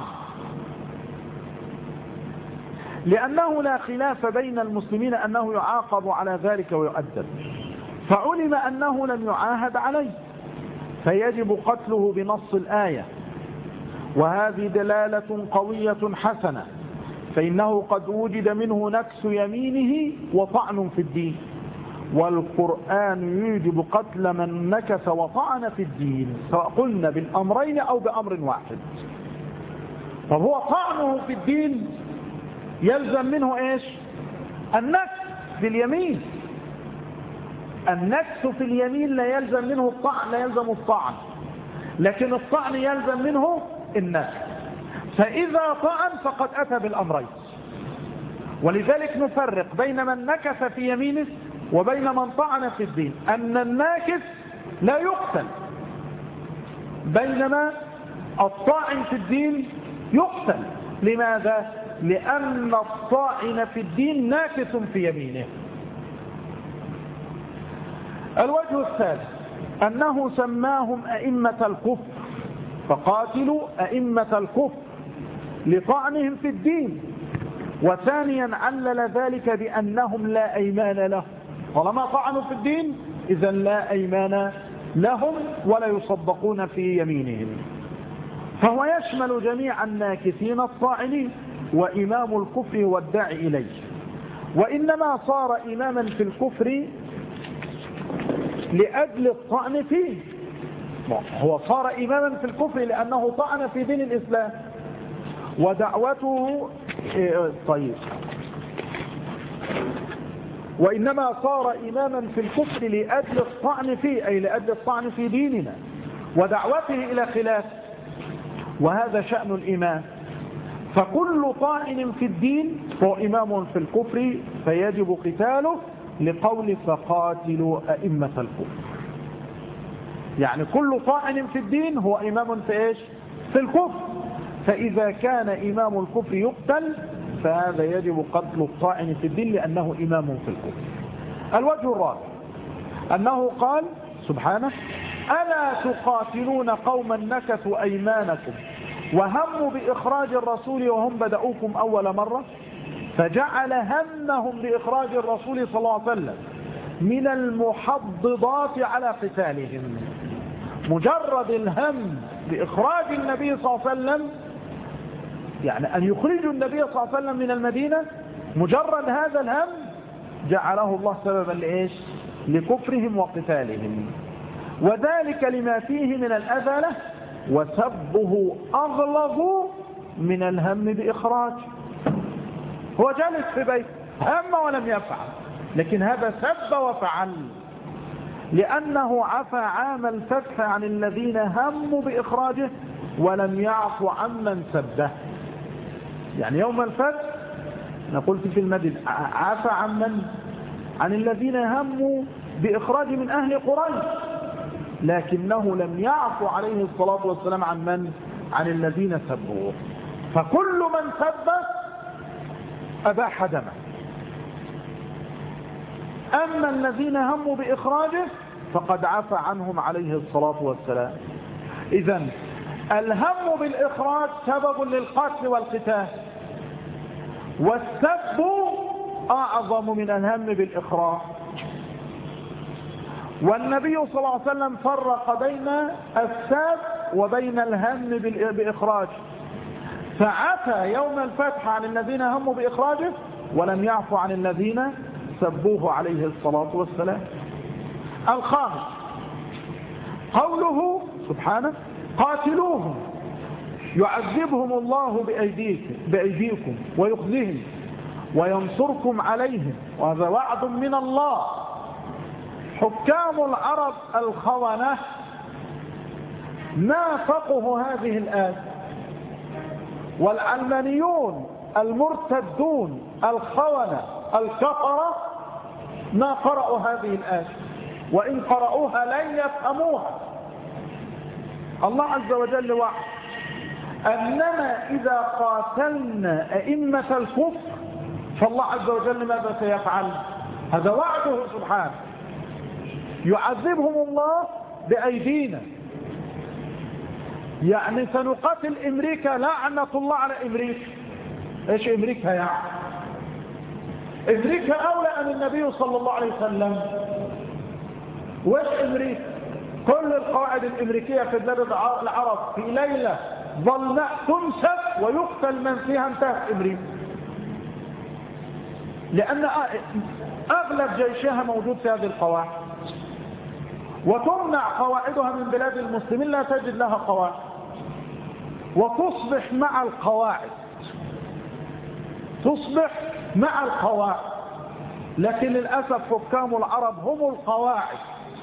لأنه لا خلاف بين المسلمين أنه يعاقب على ذلك ويؤدب، فعلم أنه لم يعاهد عليه فيجب قتله بنص الآية، وهذه دلالة قوية حسنة، فإنه قد وجد منه نكس يمينه وطعن في الدين، والقرآن يوجب قتل من نكس وطعن في الدين سواء قلنا بالأمرين أو بأمر واحد. فهو طعنه في الدين يلزم منه إيش؟ النكس في اليمين، النكس في اليمين لا يلزم منه الطعن، لا يلزم الطعن، لكن الطعن يلزم منه النكس، فإذا طعن فقد أتى بالأمرين. ولذلك نفرق بين من نكث في يمينه وبين من طعن في الدين، أن الناكث لا يقتل بينما الطاعن في الدين يقتل. لماذا؟ لأن الطاعن في الدين ناكث في يمينه. الوجه الثالث أنه سماهم أئمة الكفر، فقاتلوا أئمة الكفر لطعنهم في الدين، وثانيا علل ذلك بأنهم لا أيمان لهم، طالما طعنوا في الدين إذن لا أيمان لهم ولا يصدقون في يمينهم، فهو يشمل جميع الناكثين الطاعنين، وإمام الكفر هو الداعي إليه، وإنما صار إماما في الكفر لأجل الطعن فيه، هو صار إماما في الكفر لأنه طعن في دين الإسلام ودعوته طيب وإنما صار إماما في الكفر لأجل الطعن فيه، أي لأجل الطعن في ديننا ودعوته إلى خلاف، وهذا شأن الإمام، فكل طاعن في الدين هو إمام في الكفر فيجب قتاله، لقول فقاتلوا أئمة الكفر، يعني كل طاعن في الدين هو إمام في إيش؟ في الكفر، فإذا كان إمام الكفر يقتل فهذا يجب قتل الطاعن في الدين لأنه إمام في الكفر. الوجه الرابع أنه قال سبحانه: ألا تقاتلون قوما نكثوا أيمانكم وهموا بإخراج الرسول وهم بدأوكم أول مرة، فجعل همهم بإخراج الرسول صلى الله عليه وسلم من المحضضات على قتالهم. مجرد الهم بإخراج النبي صلى الله عليه وسلم، يعني أن يخرجوا النبي صلى الله عليه وسلم من المدينة، مجرد هذا الهم جعله الله سببا لإيش؟ لكفرهم وقتالهم، وذلك لما فيه من الأذى له، وسبه أغلظ من الهم بإخراج. هو جالس في بيت هم ولم يفعل، لكن هذا سب وفعل، لأنه عفى عام الفتح عن الذين هموا بإخراجه ولم يعفو عمن سبه. يعني يوم الفتح نقول في المدينة عفى عمن عن الذين هموا بإخراج من أهل قريش، لكنه لم يعفو عليه الصلاة والسلام عن من؟ عن الذين سبوه. فكل من سب أباح دمه. أما الذين هموا بإخراجه فقد عفى عنهم عليه الصلاة والسلام. إذن الهم بالإخراج سبب للقتل والقتال، والسب أعظم من الهم بالإخراج. والنبي صلى الله عليه وسلم فرق بين السب وبين الهم بإخراج، فعفى يوم الفتح عن الذين هموا بإخراجه ولم يعفو عن الذين سبوه عليه الصلاة والسلام. الخامس قوله سبحانه قاتلوهم يعذبهم الله بأيديكم, بأيديكم ويخزيهم وينصركم عليهم، وهذا وعد من الله. حكام العرب الخونة نافقوا هذه الآية، والعلمانيون المرتدون الخونة الكفرة ما قرأوا هذه الآية، وإن قرأوها لن يفهموها. الله عز وجل وعد أننا إذا قاتلنا أئمة الكفر فالله عز وجل ماذا سيفعل؟ هذا وعده سبحانه، يعذبهم الله بأيدينا. يعني سنقاتل أمريكا، لعنة الله على أمريكا. إيش أمريكا يعني؟ أمريكا أولى من النبي صلى الله عليه وسلم. وإيش أمريكا؟ كل القواعد الأمريكية في بلاد العرب في ليلة ظلت تنسف ويقتل من فيها انتهت أمريكا، لأن أغلب جيشها موجود في هذه القواعد، وتمنع قواعدها من بلاد المسلمين، لا تجد لها قواعد، وتصبح مع القواعد تصبح مع القواعد لكن للأسف حكام العرب هم القواعد.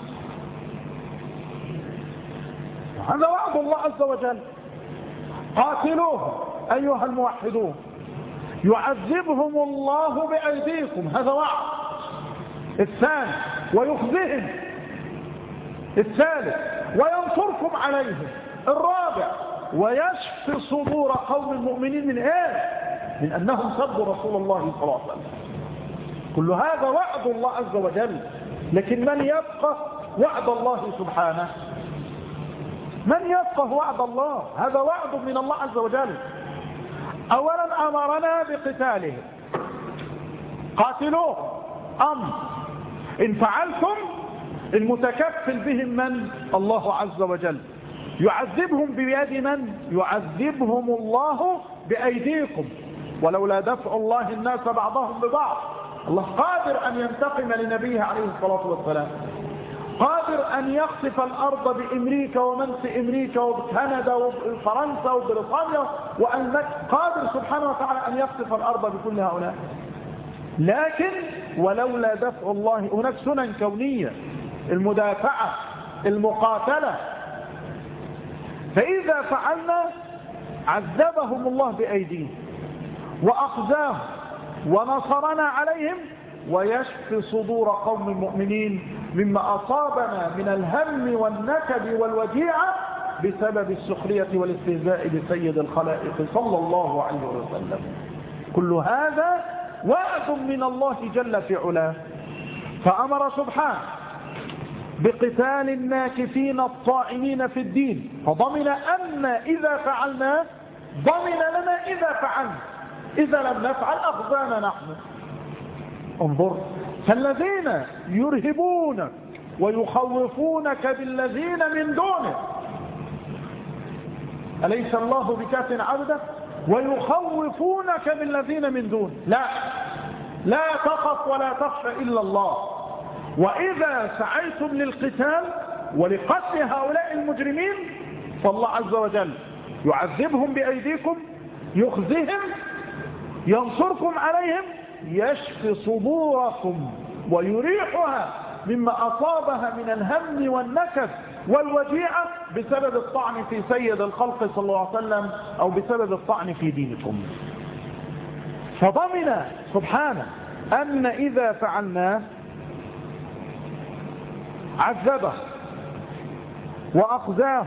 هذا وعد الله عز وجل. قاتلوهم أيها الموحدون يعذبهم الله بأيديكم، هذا وعد. الثاني ويخزيهم، الثالث وينصركم عليهم، الرابع ويشفي صدور قوم المؤمنين من ايه؟ من انهم سبوا رسول الله صلى الله عليه وسلم. كل هذا وعد الله عز وجل، لكن من يفقه وعد الله سبحانه؟ من يفقه وعد الله؟ هذا وعد من الله عز وجل. اولا امرنا بقتالهم، قاتلوهم امر، ان فعلتم المتكفل بهم من؟ الله عز وجل. يعذبهم بيد من؟ يعذبهم الله بأيديكم، ولولا دفع الله الناس بعضهم ببعض. الله قادر أن ينتقم لنبيه عليه الصلاة والسلام، قادر أن يخسف الأرض بأمريكا ومن في أمريكا وبكندا وفرنسا وبريطانيا وألمانيا، قادر سبحانه وتعالى أن يخسف الأرض بكل هؤلاء. لكن ولولا دفع الله، هناك سنن كونية، المدافعة، المقاتلة، فإذا فعلنا عذبهم الله بأيديهم وأخزاهم ونصرنا عليهم ويشفي صدور قوم المؤمنين مما أصابنا من الهم والنكد والوجيعة بسبب السخرية والاستهزاء بسيد الخلائق صلى الله عليه وسلم. كل هذا وعد من الله جل في علاه. فأمر سبحانه بقتال الناكثين الطاعنين في الدين، فضمن أن إذا فعلنا ضمن لنا إذا فعلنا، إذا لم نفعل أخذانا نحن. انظر، فالذين يرهبونك ويخوفونك بالذين من دونه، أليس الله بكاف عبده؟ ويخوفونك بالذين من دونه، لا لا تخف ولا تخشى إلا الله. وإذا سعيتم للقتال ولقتل هؤلاء المجرمين فالله عز وجل يعذبهم بأيديكم، يخزيهم، ينصركم عليهم، يشفي صدوركم ويريحها مما أصابها من الهم والنكد والوجيعة بسبب الطعن في سيد الخلق صلى الله عليه وسلم أو بسبب الطعن في دينكم. فضمن سبحانه أن إذا فعلنا عذبه وأخزاه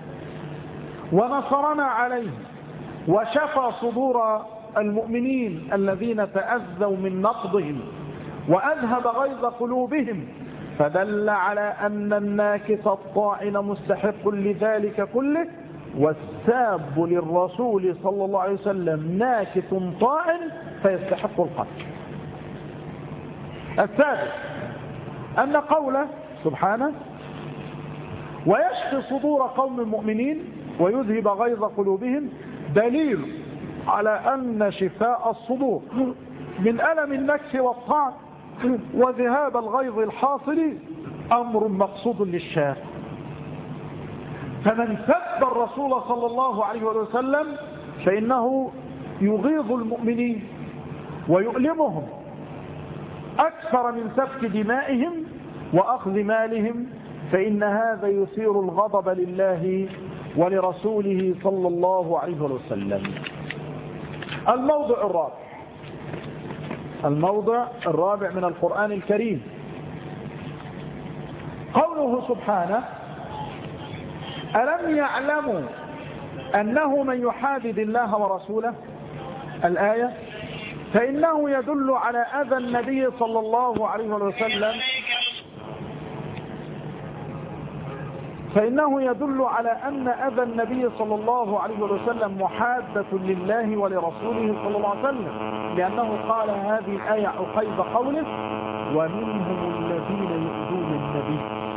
ونصرنا عليه وشفى صدور المؤمنين الذين تأذوا من نقضهم وأذهب غيظ قلوبهم، فدل على أن الناكث الطاعن مستحق لذلك كله، والساب للرسول صلى الله عليه وسلم ناكث طاعن فيستحق القتل. الثالث أن قوله سبحانه ويشفي صدور قوم المؤمنين ويذهب غيظ قلوبهم دليل على أن شفاء الصدور من ألم النكس والطعن وذهاب الغيظ الحاصل أمر مقصود للشافع. فمن سب الرسول صلى الله عليه وسلم فإنه يغيظ المؤمنين ويؤلمهم أكثر من سفك دمائهم وأخذ مالهم، فإن هذا يثير الغضب لله ولرسوله صلى الله عليه وسلم. الموضع الرابع الموضع الرابع من القرآن الكريم قوله سبحانه ألم يعلموا أنه من يحادد الله ورسوله، الآية، فإنه يدل على أذى النبي صلى الله عليه وسلم فإنه يدل على أن أذى النبي صلى الله عليه وسلم محادة لله ولرسوله صلى الله عليه وسلم، لأنه قال هذه الآية عقيب قوله ومنهم الذين يؤذون النبي.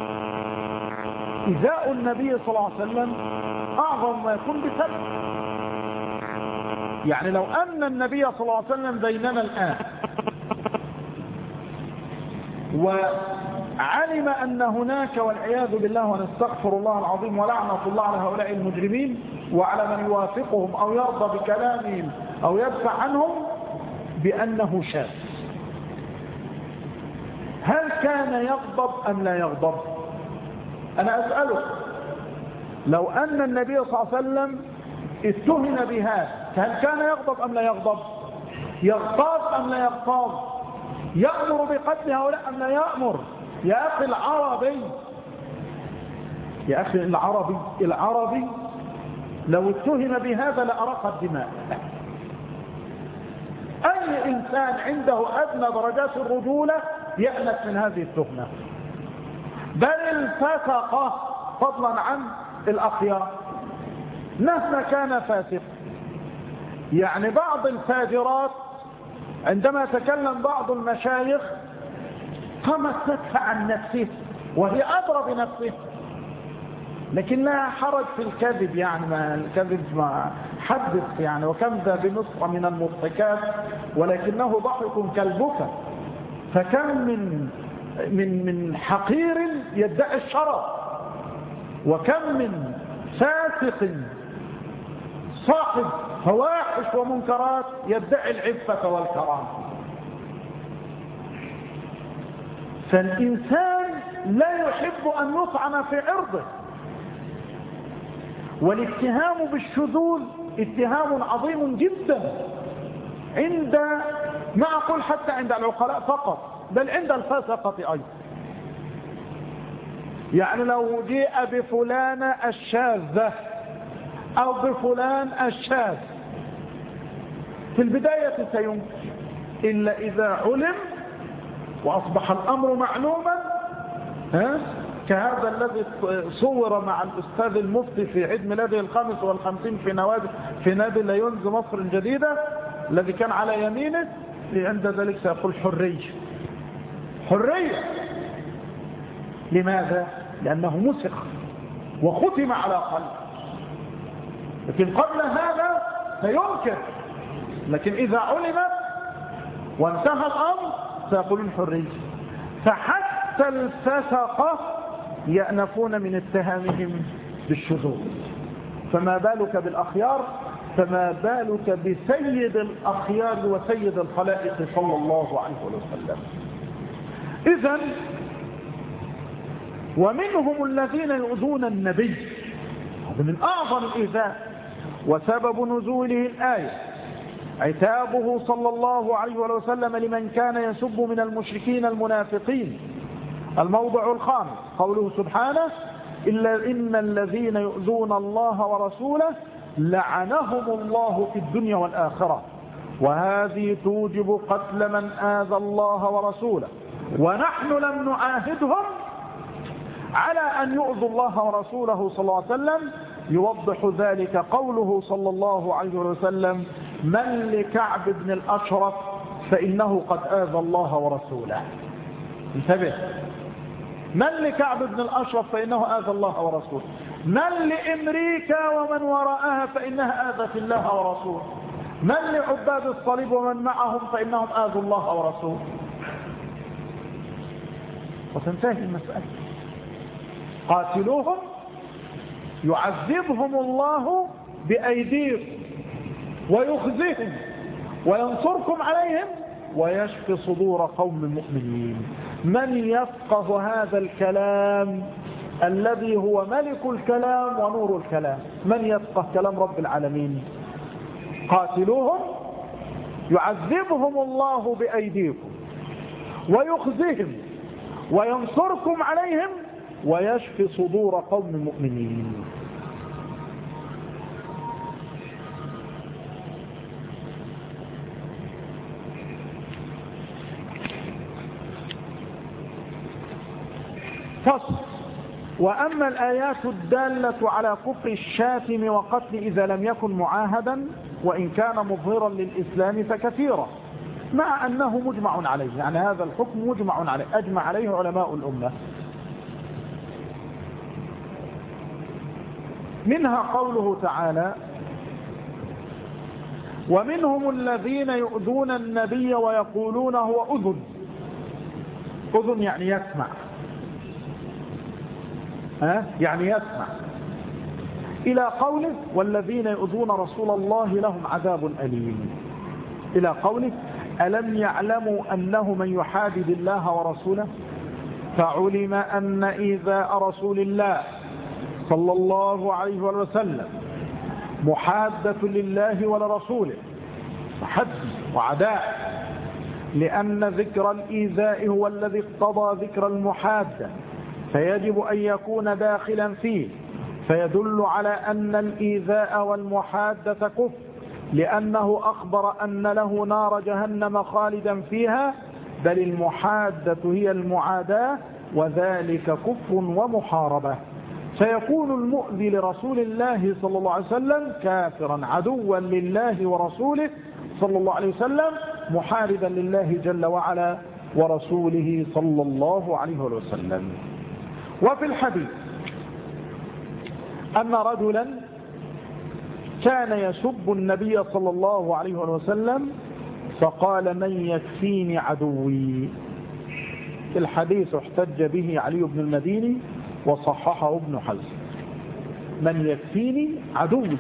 إيذاء النبي صلى الله عليه وسلم أعظم ما يكون بسبب، يعني لو أن النبي صلى الله عليه وسلم بيننا الآن وعلم أن هناك والعياذ بالله ونستغفر الله العظيم ولعنة الله على هؤلاء المجرمين وعلى من يوافقهم أو يرضى بكلامهم أو يدفع عنهم بأنه شاذ، هل كان يغضب أم لا يغضب؟ أنا أسألك، لو أن النبي صلى الله عليه وسلم اتهم بهذا هل كان يغضب أم لا يغضب؟ يغتاظ أم لا يغتاظ؟ يأمر بقتل هؤلاء أم لا يأمر؟ يا أخي العربي يا أخي العربي العربي لو اتهم بهذا لأرق الدماء. أي إنسان عنده أدنى درجات الرجولة يأنس من هذه التهمة، بل الفسقة فضلا عن الأخيار مهما كان فاسق. يعني بعض الفاجرات عندما تكلم بعض المشايخ قامت تدفع عن نفسه وهي أدرى بنفسه، لكن لا حرج في الكذب، يعني ما الكذب ما حدث يعني وكم ذا بمصر من المضحكات ولكنه ضحك كالبكا. فكم من من من حقير يدعي الشرف، وكم من فاسق صاحب فواحش ومنكرات يدعي العفة والكرامة. فالإنسان لا يحب أن يطعن في عرضه، والاتهام بالشذوذ اتهام عظيم جدا عند، ما أقول حتى عند العقلاء فقط، بل عند الفاسقة أيضا. يعني لو جاء بفلان الشاذة أو بفلان الشاذ في البداية سينكر، إلا إذا علم وأصبح الأمر معلوما، ها كهذا الذي صور مع الأستاذ المفتي في عيد ميلاده الخامس والخمسين في نوادي في نادي ليونز مصر الجديدة الذي كان على يمينه، عند ذلك سيقول حرية حرية. لماذا؟ لأنه مسخ وختم على قلبه، لكن قبل هذا سينكر، لكن إذا علم وانتهى الأمر سيقول الحرية. فحتى الفسقة يأنفون من اتهامهم بالشذوذ، فما بالك بالأخيار، فما بالك بسيد الأخيار وسيد الخلائق صلى الله عليه وسلم. إذن ومنهم الذين يؤذون النبي، هذا من أعظم الإيذاء. وسبب نزوله الآية عتابه صلى الله عليه وسلم لمن كان يسب من المشركين المنافقين. الموضع الخامس قوله سبحانه: إلا إن الذين يؤذون الله ورسوله لعنهم الله في الدنيا والآخرة، وهذه توجب قتل من آذى الله ورسوله، ونحن لم نعاهدهم على أن يؤذوا الله ورسوله صلى الله عليه وسلم. يوضح ذلك قوله صلى الله عليه وسلم: من لكعب بن الأشرف فإنه قد آذى الله ورسوله. انتبه، من لكعب بن الأشرف فإنه آذى الله ورسوله، من لأمريكا ومن وراءها فإنها آذت الله ورسوله، من لعباد الصليب ومن معهم فإنهم آذوا الله ورسوله. وتنتهي المسألة. قاتلوهم يعذبهم الله بأيديكم ويخزيهم وينصركم عليهم ويشفي صدور قوم مؤمنين. من يفقه هذا الكلام الذي هو ملك الكلام ونور الكلام؟ من يفقه كلام رب العالمين؟ قاتلوهم يعذبهم الله بأيديكم ويخزيهم وينصركم عليهم ويشفي صدور قوم مؤمنين. فصل. وأما الآيات الدالة على كفر الشاتم وقتل إذا لم يكن معاهدا وإن كان مظهرا للإسلام فكثيرة، مع أنه مجمع عليه، يعني هذا الحكم مجمع عليه، أجمع عليه علماء الأمة. منها قوله تعالى: ومنهم الذين يؤذون النبي ويقولون هو أذن. أذن يعني يسمع، ها؟ يعني يسمع، إلى قوله: والذين يؤذون رسول الله لهم عذاب أليم، إلى قوله: ألم يعلموا أنه من يحادد الله ورسوله فعلم أن إيذاء رسول الله صلى الله عليه وسلم محادة لله ولرسوله وحد وعداء، لأن ذكر الإيذاء هو الذي اقتضى ذكر المحادة، فيجب أن يكون داخلا فيه، فيدل على أن الإيذاء والمحادة كفر، لأنه أخبر أن له نار جهنم خالدا فيها، بل المحادة هي المعاداة، وذلك كفر ومحاربة. فيكون المؤذي لرسول الله صلى الله عليه وسلم كافرا عدوا لله ورسوله صلى الله عليه وسلم، محاربا لله جل وعلا ورسوله صلى الله عليه وسلم. وفي الحديث أن رجلا كان يسب النبي صلى الله عليه وسلم فقال: من يكفيني عدوي. الحديث احتج به علي بن المديني وصححه ابن حزم. من يكفيني عدوي،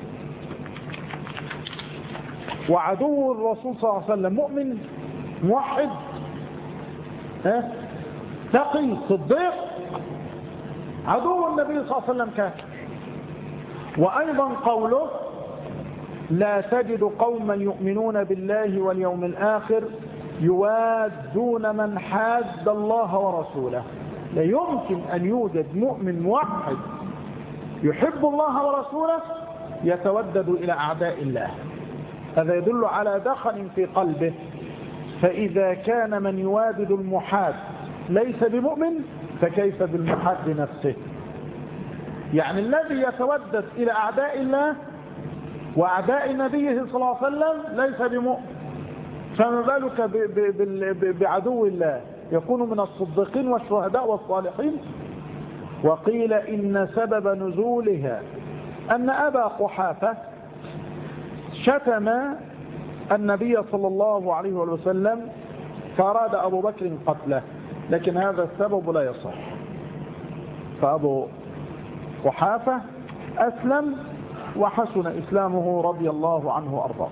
وعدو الرسول صلى الله عليه وسلم مؤمن موحد ها تقي صديق، عدو النبي صلى الله عليه وسلم كافر. وأيضا قوله: لا تجد قوما يؤمنون بالله واليوم الآخر يوادون من حاد الله ورسوله. لا يمكن أن يوجد مؤمن موحد يحب الله ورسوله يتودد إلى أعداء الله، هذا يدل على دخل في قلبه. فإذا كان من يوادد المحاد ليس بمؤمن فكيف بالمحاد نفسه؟ يعني الذي يتودد إلى أعداء الله وأعداء نبيه صلى الله عليه وسلم ليس بمؤمن، فما بالك بعدو الله؟ يكون من الصديقين والشهداء والصالحين. وقيل إن سبب نزولها أن أبا قحافة شتم النبي صلى الله عليه وسلم فأراد أبو بكر قتله، لكن هذا السبب لا يصح. فأبو قحافة أسلم وحسن إسلامه رضي الله عنه وأرضاه.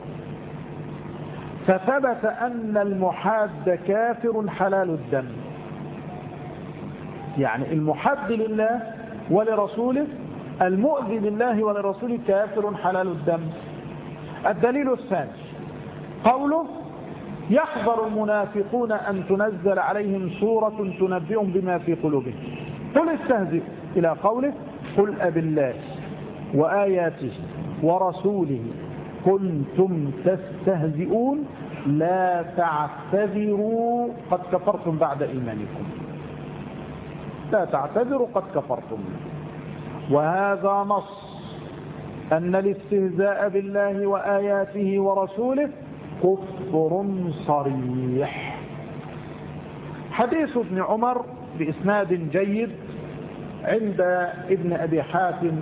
فثبت أن المحاد كافر حلال الدم، يعني المحد لله ولرسوله المؤذي لله ولرسوله كافر حلال الدم. الدليل الثاني قوله يحذر المنافقون أن تنزل عليهم سورة تنبئهم بما في قلوبهم قل استهزئوا إلى قوله قل أبالله وآياته ورسوله كنتم تستهزئون لا تعتذروا قد كفرتم بعد إيمانكم. لا تعتذروا قد كفرتم. وهذا نص أن الاستهزاء بالله وآياته ورسوله كفر صريح. حديث ابن عمر بإسناد جيد عند ابن أبي حاتم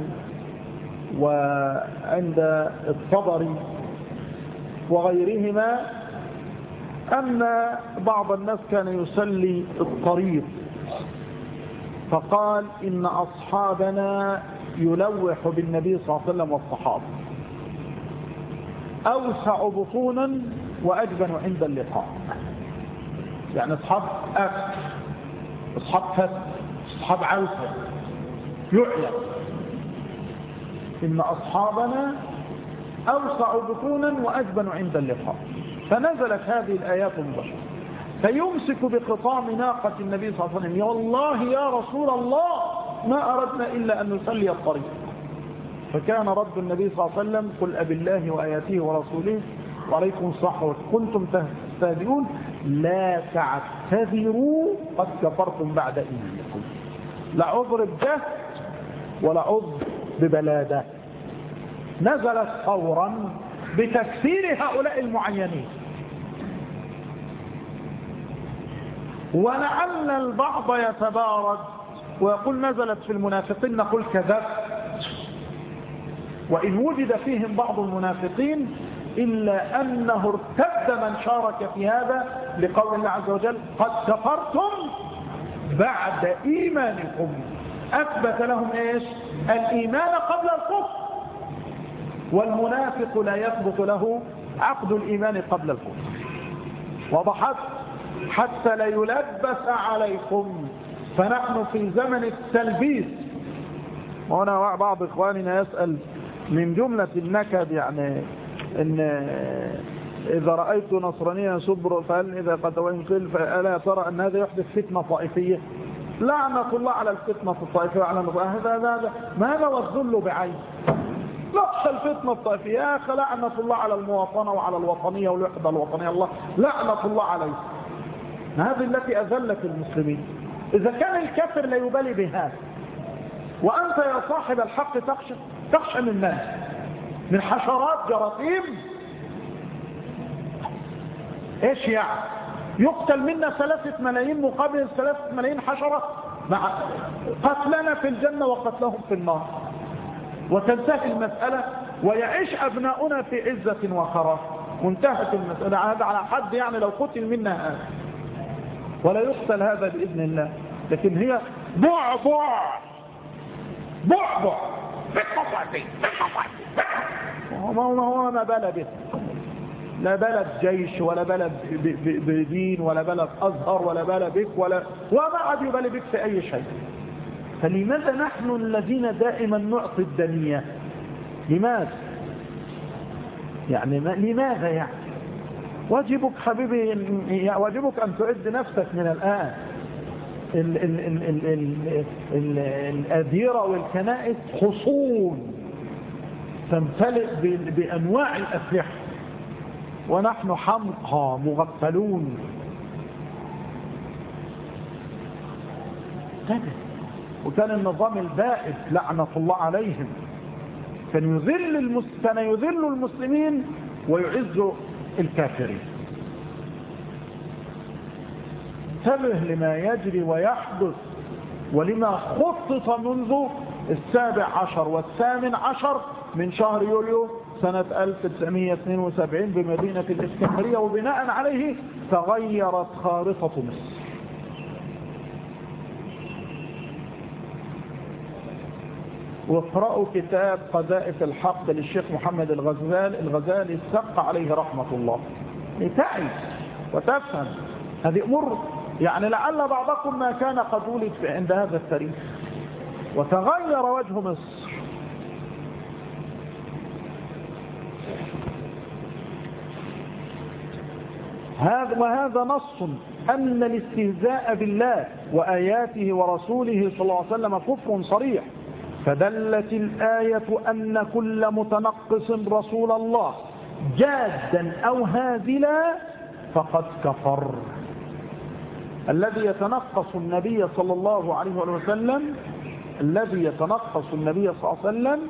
وعند الطبري وغيرهما أن بعض الناس كان يصلي الطريق فقال إن أصحابنا يلوح بالنبي صلى الله عليه وسلم والصحابة أوسع بطونا وأجبن عند اللقاء. يعني أصحاب أكل أصحاب فت أصحاب عوسة يعلم إن أصحابنا أوسع بطونا وأجبن عند اللقاء. فنزلت هذه الآيات المباشرة فيمسك بخطام ناقة النبي صلى الله عليه وسلم يا والله يا رسول الله ما أردنا إلا أن نسلي الطريق. فكان رد النبي صلى الله عليه وسلم قل أبالله وآياته ورسوله وعليكم الصحة كنتم تستهزئون لا تعتذروا قد كفرتم بعد إيمانكم. لا عذر بجهل ولا عذر ببلادة. نزلت فورا بتكفير هؤلاء المعينين. ولعل البعض يتبارد ويقول نزلت في المنافقين نقول كذب، وإن وجد فيهم بعض المنافقين إلا أنه ارتد من شارك في هذا لقول الله عز وجل قد كفرتم بعد إيمانكم. أثبت لهم إيش؟ الإيمان قبل الكفر. والمنافق لا يثبت له عقد الإيمان قبل الكفر. وضحت حتى لا يلبس عليكم. فنحن في زمن التلبيس. وهنا بعض إخواننا يسأل من جملة النكد يعني إن إذا رأيت نصرانيا يصبر فهل إذا قد وإنقل فألا ترى أن هذا يحدث فتنة طائفية؟ لعنة الله على الفتنة الطائفية وعلى هذا هذا ما هذا والذل بعين. نخشى الفتنة الطائفية يا أخي لعنة الله على المواطنة وعلى الوطنية والوحدة الوطنية الله لعنة الله عليه. هذه التي أذلت المسلمين. إذا كان الكافر لا يبالي بهذا وأنت يا صاحب الحق تخشى تخشى من الناس من حشرات جراثيم. ايش يعني يقتل منا ثلاثة ملايين مقابل ثلاثة ملايين حشرة مع قتلنا في الجنة وقتلهم في النار وتنتهي المسألة ويعيش أبناؤنا في عزة وخراف وانتهت المسألة. هذا على حد يعني لو قتل منا هذا ولا يقتل هذا بإذن الله. لكن هي بعبع بعبع بالقصعتين ما هو ما بلد به لا بلد جيش ولا بلد بدين ولا بلد أزهر ولا بلد بك ولا وما عاد يبالي بك في أي شيء. فلماذا نحن الذين دائما نعطي الدنيا؟ لماذا يعني لماذا يعني واجبك حبيبي واجبك أن تعد نفسك من الآن. ال ال ال ال ال ال الأديرة والكنائس حصون تمتلئ بأنواع الأسلحة ونحن حمقى مغفلون. وكان النظام البائد لعنة الله عليهم كان يذل المس... كان يذل المسلمين ويعز الكافرين. انتبه لما يجري ويحدث ولما خطط منذ السابع عشر والثامن عشر من شهر يوليو سنة ألف وتسعمائة واثنين وسبعين بمدينة الإسكندرية وبناء عليه تغيرت خارطة مصر. واقرأوا كتاب قذائف الحق للشيخ محمد الغزالي الغزالي السق عليه رحمة الله لتعي وتفهم. هذه أمور يعني لعل بعضكم ما كان قد ولد عند هذا التاريخ وتغير وجه مصر. هذا وهذا نص أن الاستهزاء بالله وآياته ورسوله صلى الله عليه وسلم كفر صريح، فدلت الآية أن كل متنقص رسول الله جادا أو هازلا فقد كفر. الذي يتنقص النبي صلى الله عليه وسلم الذي يتنقص النبي صلى الله عليه وسلم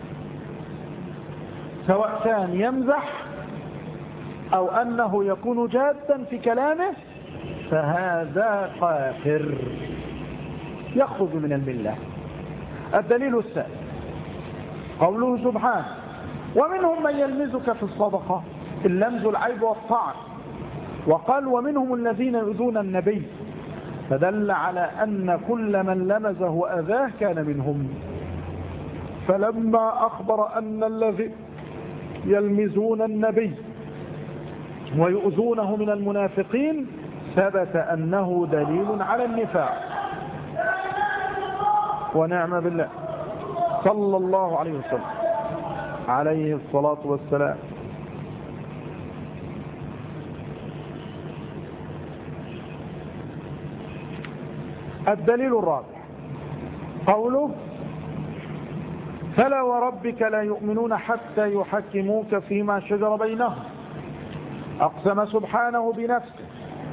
سواء كان يمزح أو أنه يكون جادا في كلامه فهذا كافر يخرج من الملة. الدليل الثاني قوله سبحانه ومنهم من يلمزك في الصدقة، اللمز العيب والطعن، وقال ومنهم الذين يؤذون النبي، فدل على أن كل من لمزه وأذاه كان منهم. فلما أخبر أن الذي يلمزون النبي ويؤذونه من المنافقين ثبت أنه دليل على النفاق. ونعم بالله صلى الله عليه وسلم عليه الصلاة والسلام. الدليل الرابع قوله فلا وربك لا يؤمنون حتى يحكموك فيما شجر بينهم. أقسم سبحانه بنفسه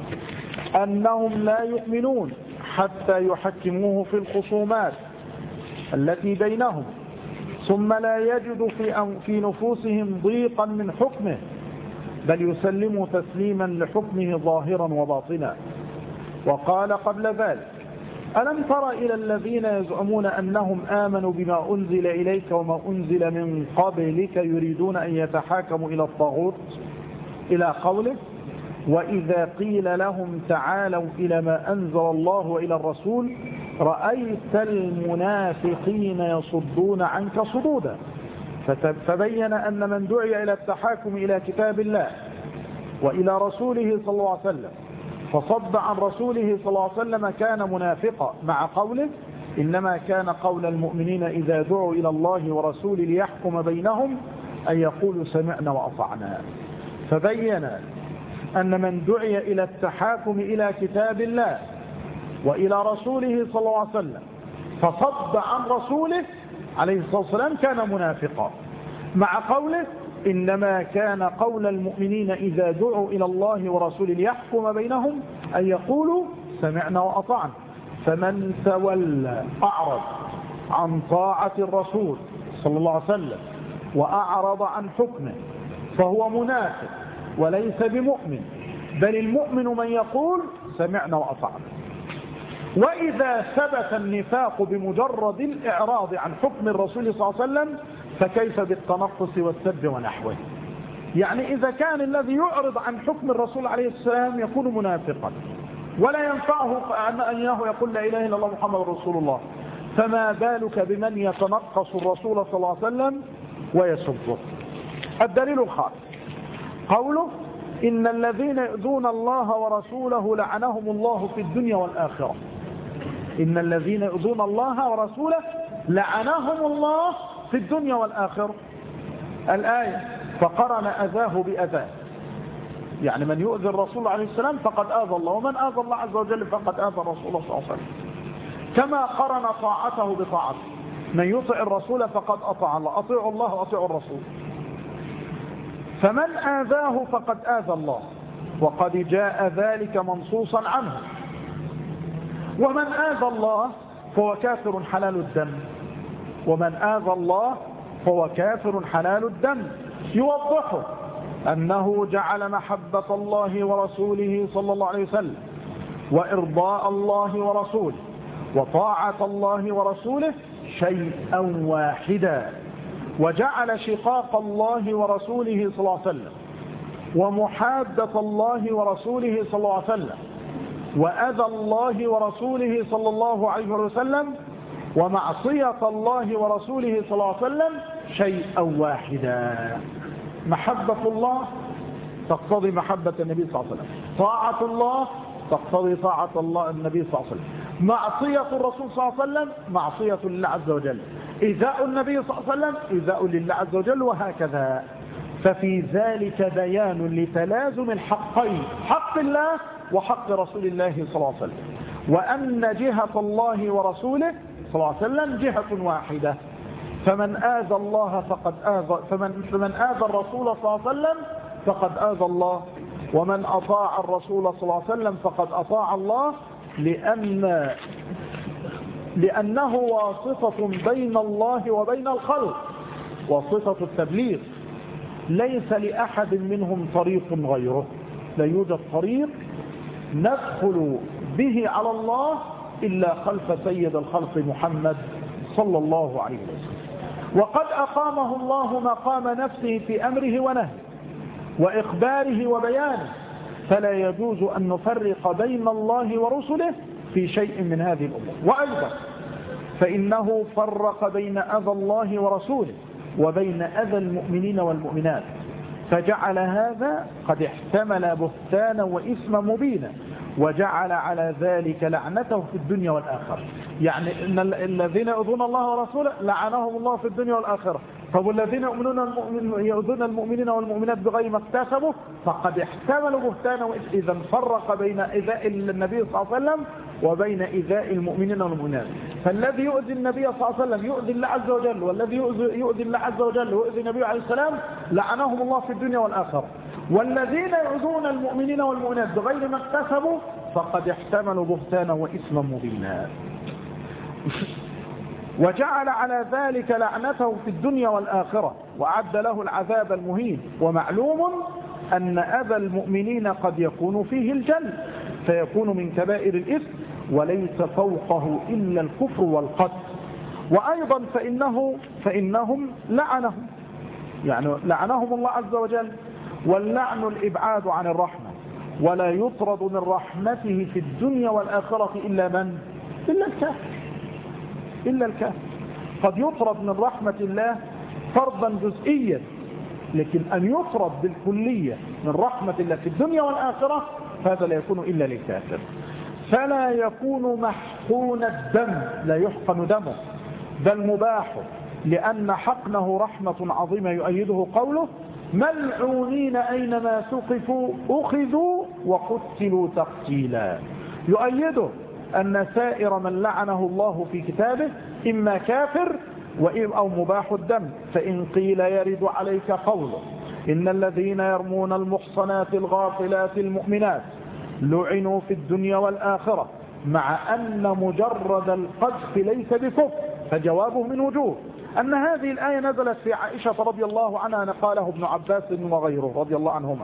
أنهم لا يؤمنون حتى يحكموه في الخصومات التي بينهم ثم لا يجد في في نفوسهم ضيقا من حكمه بل يسلموا تسليما لحكمه ظاهرا وباطنا. وقال قبل ذلك ألم تر إلى الذين يزعمون أنهم آمنوا بما أنزل إليك وما أنزل من قبلك يريدون أن يتحاكموا إلى الطاغوت إلى قوله وإذا قيل لهم تعالوا إلى ما أنزل الله وإلى الرسول رأيت المنافقين يصدون عنك صدودا. فبين أن من دعي إلى التحاكم إلى كتاب الله وإلى رسوله صلى الله عليه وسلم فصد عن رسوله صلى الله عليه وسلم كان منافقا، مع قوله إنما كان قول المؤمنين إذا دعوا إلى الله ورسوله ليحكم بينهم أن يقولوا سمعنا وأطعنا. فبين أن من دعي إلى التحاكم إلى كتاب الله وإلى رسوله صلى الله عليه وسلم فصد عن رسوله عليه الصلاة والسلام كان منافقا، مع قوله إنما كان قول المؤمنين إذا دعوا إلى الله ورسوله ليحكم بينهم أن يقولوا سمعنا وأطعنا. فمن تولى أعرض عن طاعة الرسول صلى الله عليه وسلم وأعرض عن حكمه فهو منافق وليس بمؤمن، بل المؤمن من يقول سمعنا وأطعنا. وإذا ثبت النفاق بمجرد الإعراض عن حكم الرسول صلى الله عليه وسلم فكيف بالتنقص والسب ونحوه؟ يعني إذا كان الذي يعرض عن حكم الرسول عليه السلام يكون منافقا ولا ينفعه أنه يقول لا إله إلا الله محمد رسول الله، فما بالك بمن يتنقص الرسول صلى الله عليه وسلم ويسبه؟ الدليل الخامس قوله إن الذين يؤذون الله ورسوله لعنهم الله في الدنيا والآخرة. إن الذين يؤذون الله ورسوله لعنهم الله في الدنيا والآخرة. الآية فقرن أذاه بأذاه، يعني من يؤذي الرسول عليه السلام فقد آذى الله، ومن آذى الله عز وجل فقد آذى الرسول صلى الله عليه وسلم. كما قرن طاعته بطاعته، من يطع الرسول فقد أطاع الله، أطيعوا الله وأطيعوا الرسول. فمن آذاه فقد آذى الله، وقد جاء ذلك منصوصا عنه. ومن آذى الله فهو كافر حلال الدم، ومن آذى الله فهو كافر حلال الدم. يوضحه أنه جعل محبة الله ورسوله صلى الله عليه وسلم وإرضاء الله ورسوله وطاعة الله ورسوله شيئا واحدا، وجعل شقاق الله ورسوله صلى الله عليه وسلم ومحادة الله ورسوله صلى الله عليه وسلم وأذى الله ورسوله صلى الله عليه وسلم ومعصية الله ورسوله صلى الله عليه وسلم شيئا واحدا. محبة الله تقتضي محبة النبي صلى الله عليه وسلم، طاعة الله تقتضي طاعة الله النبي صلى الله عليه وسلم. معصية الرسول صلى الله عليه وسلم معصية لله عز وجل. إيذاء النبي صلى الله عليه وسلم إيذاء لله عز وجل، وهكذا. ففي ذلك بيان لتلازم الحقين، حق الله وحق رسول الله صلى الله عليه وسلم، وأن جهة الله ورسوله صلى الله عليه وسلم جهة واحدة. فمن آذى الله فقد آذى فمن, فمن آذى الرسول صلى الله عليه وسلم فقد آذى الله، ومن أطاع الرسول صلى الله عليه وسلم فقد أطاع الله، لأن لأنه واسطة بين الله وبين الخلق، واسطة التبليغ. ليس لأحد منهم طريق غيره، لا يوجد طريق ندخل به على الله إلا خلف سيد الخلق محمد صلى الله عليه وسلم. وقد أقامه الله مقام نفسه في أمره ونهيه وإخباره وبيانه، فلا يجوز أن نفرق بين الله ورسله في شيء من هذه الأمور. وأيضا فإنه فرق بين أذى الله ورسوله وبين أذى المؤمنين والمؤمنات، فجعل هذا قد احتمل بهتانا وإثما مبينا، وجعل على ذلك لعنته في الدنيا والآخرة. يعني إن الذين يؤذون الله ورسوله لعنهم الله في الدنيا والآخرة. طب الذين يؤذون المؤمنين والمؤمنات بغير ما اكتسبوا فقد احتملوا بهتانا وإثما. إذا فرق بين إيذاء النبي صلى الله عليه وسلم وبين إيذاء المؤمنين والمؤمنات. فالذي يؤذي النبي صلى الله عليه وسلم يؤذي الله عز وجل، والذي يؤذي الله عز وجل ويؤذي النبي عليه السلام لعنهم الله في الدنيا والآخرة. والذين يؤذون المؤمنين والمؤمنات بغير ما اكتسبوا فقد احتملوا بهتانا وإثما مبينا. وجعل على ذلك لعنته في الدنيا والآخرة، وأعد له العذاب المهين. ومعلوم أن أذى المؤمنين قد يكون فيه الجلد، فيكون من كبائر الإثم، وليس فوقه إلا الكفر والقتل. وأيضا فإنه فإنهم لعنهم، يعني لعنهم الله عز وجل. واللعن الإبعاد عن الرحمة، ولا يطرد من رحمته في الدنيا والآخرة إلا من؟ إلا الكافر. إلا الكافر قد يطرد من رحمة الله فرضا جزئيا، لكن أن يطرد بالكلية من رحمة الله في الدنيا والآخرة هذا لا يكون إلا للكافر. فلا يكون محقون الدم، لا يحقن دمه، بل مباح، لأن حقنه رحمة عظيمة. يؤيده قوله: ملعونين أينما ثقفوا أخذوا وقتلوا تقتيلا. يؤيده أن سائر من لعنه الله في كتابه إما كافر أو مباح الدم. فإن قيل يرد عليك قوله: إن الذين يرمون المحصنات الغافلات المؤمنات لعنوا في الدنيا والآخرة، مع أن مجرد القذف ليس بكفر، فجوابه من وجوه أن هذه الآية نزلت في عائشة رضي الله عنها، نقاله ابن عباس وغيره رضي الله عنهما.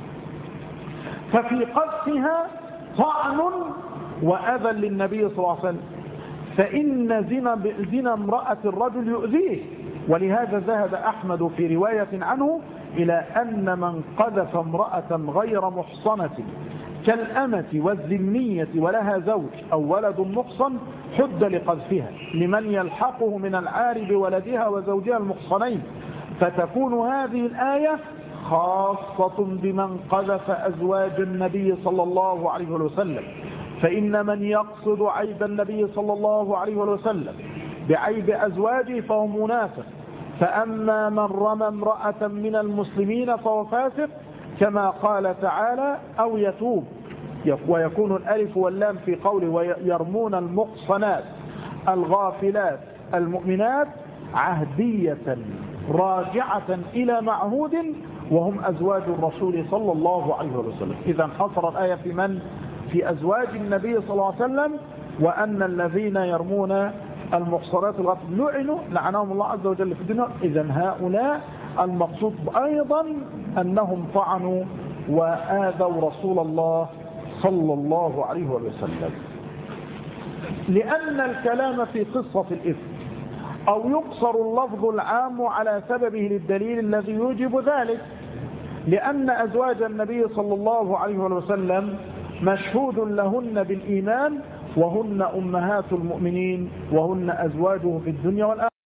ففي قذفها طعن وأذى للنبي صلى الله عليه وسلم، فإن زنا, زنا امرأة الرجل يؤذيه. ولهذا ذهب أحمد في رواية عنه إلى أن من قذف امرأة غير محصنة كالأمة والذمية ولها زوج أو ولد محصن حد لقذفها، لمن يلحقه من العار بولدها وزوجها المحصنين. فتكون هذه الآية خاصة بمن قذف أزواج النبي صلى الله عليه وسلم. فإن من يقصد عيب النبي صلى الله عليه وسلم بعيب أزواجه فهو منافق. فأما من رمى امرأة من المسلمين فهو فاسق، كما قال تعالى: أو يتوب. ويكون الألف واللام في قوله ويرمون المحصنات الغافلات المؤمنات عهدية راجعة إلى معهود وهم أزواج الرسول صلى الله عليه وسلم. إذا حصر الآية في من؟ في أزواج النبي صلى الله عليه وسلم. وأن الذين يرمون المحصنات الغافلات لعنوا لعنهم الله عز وجل في الدنيا. إذا هؤلاء المقصود أيضا أنهم طعنوا وآذوا رسول الله صلى الله عليه وسلم. لأن الكلام في قصة الإثم أو يقصر اللفظ العام على سببه للدليل الذي يوجب ذلك، لأن أزواج النبي صلى الله عليه وسلم مشهود لهن بالإيمان، وهن أمهات المؤمنين، وهن أزواجه في الدنيا والآخرة.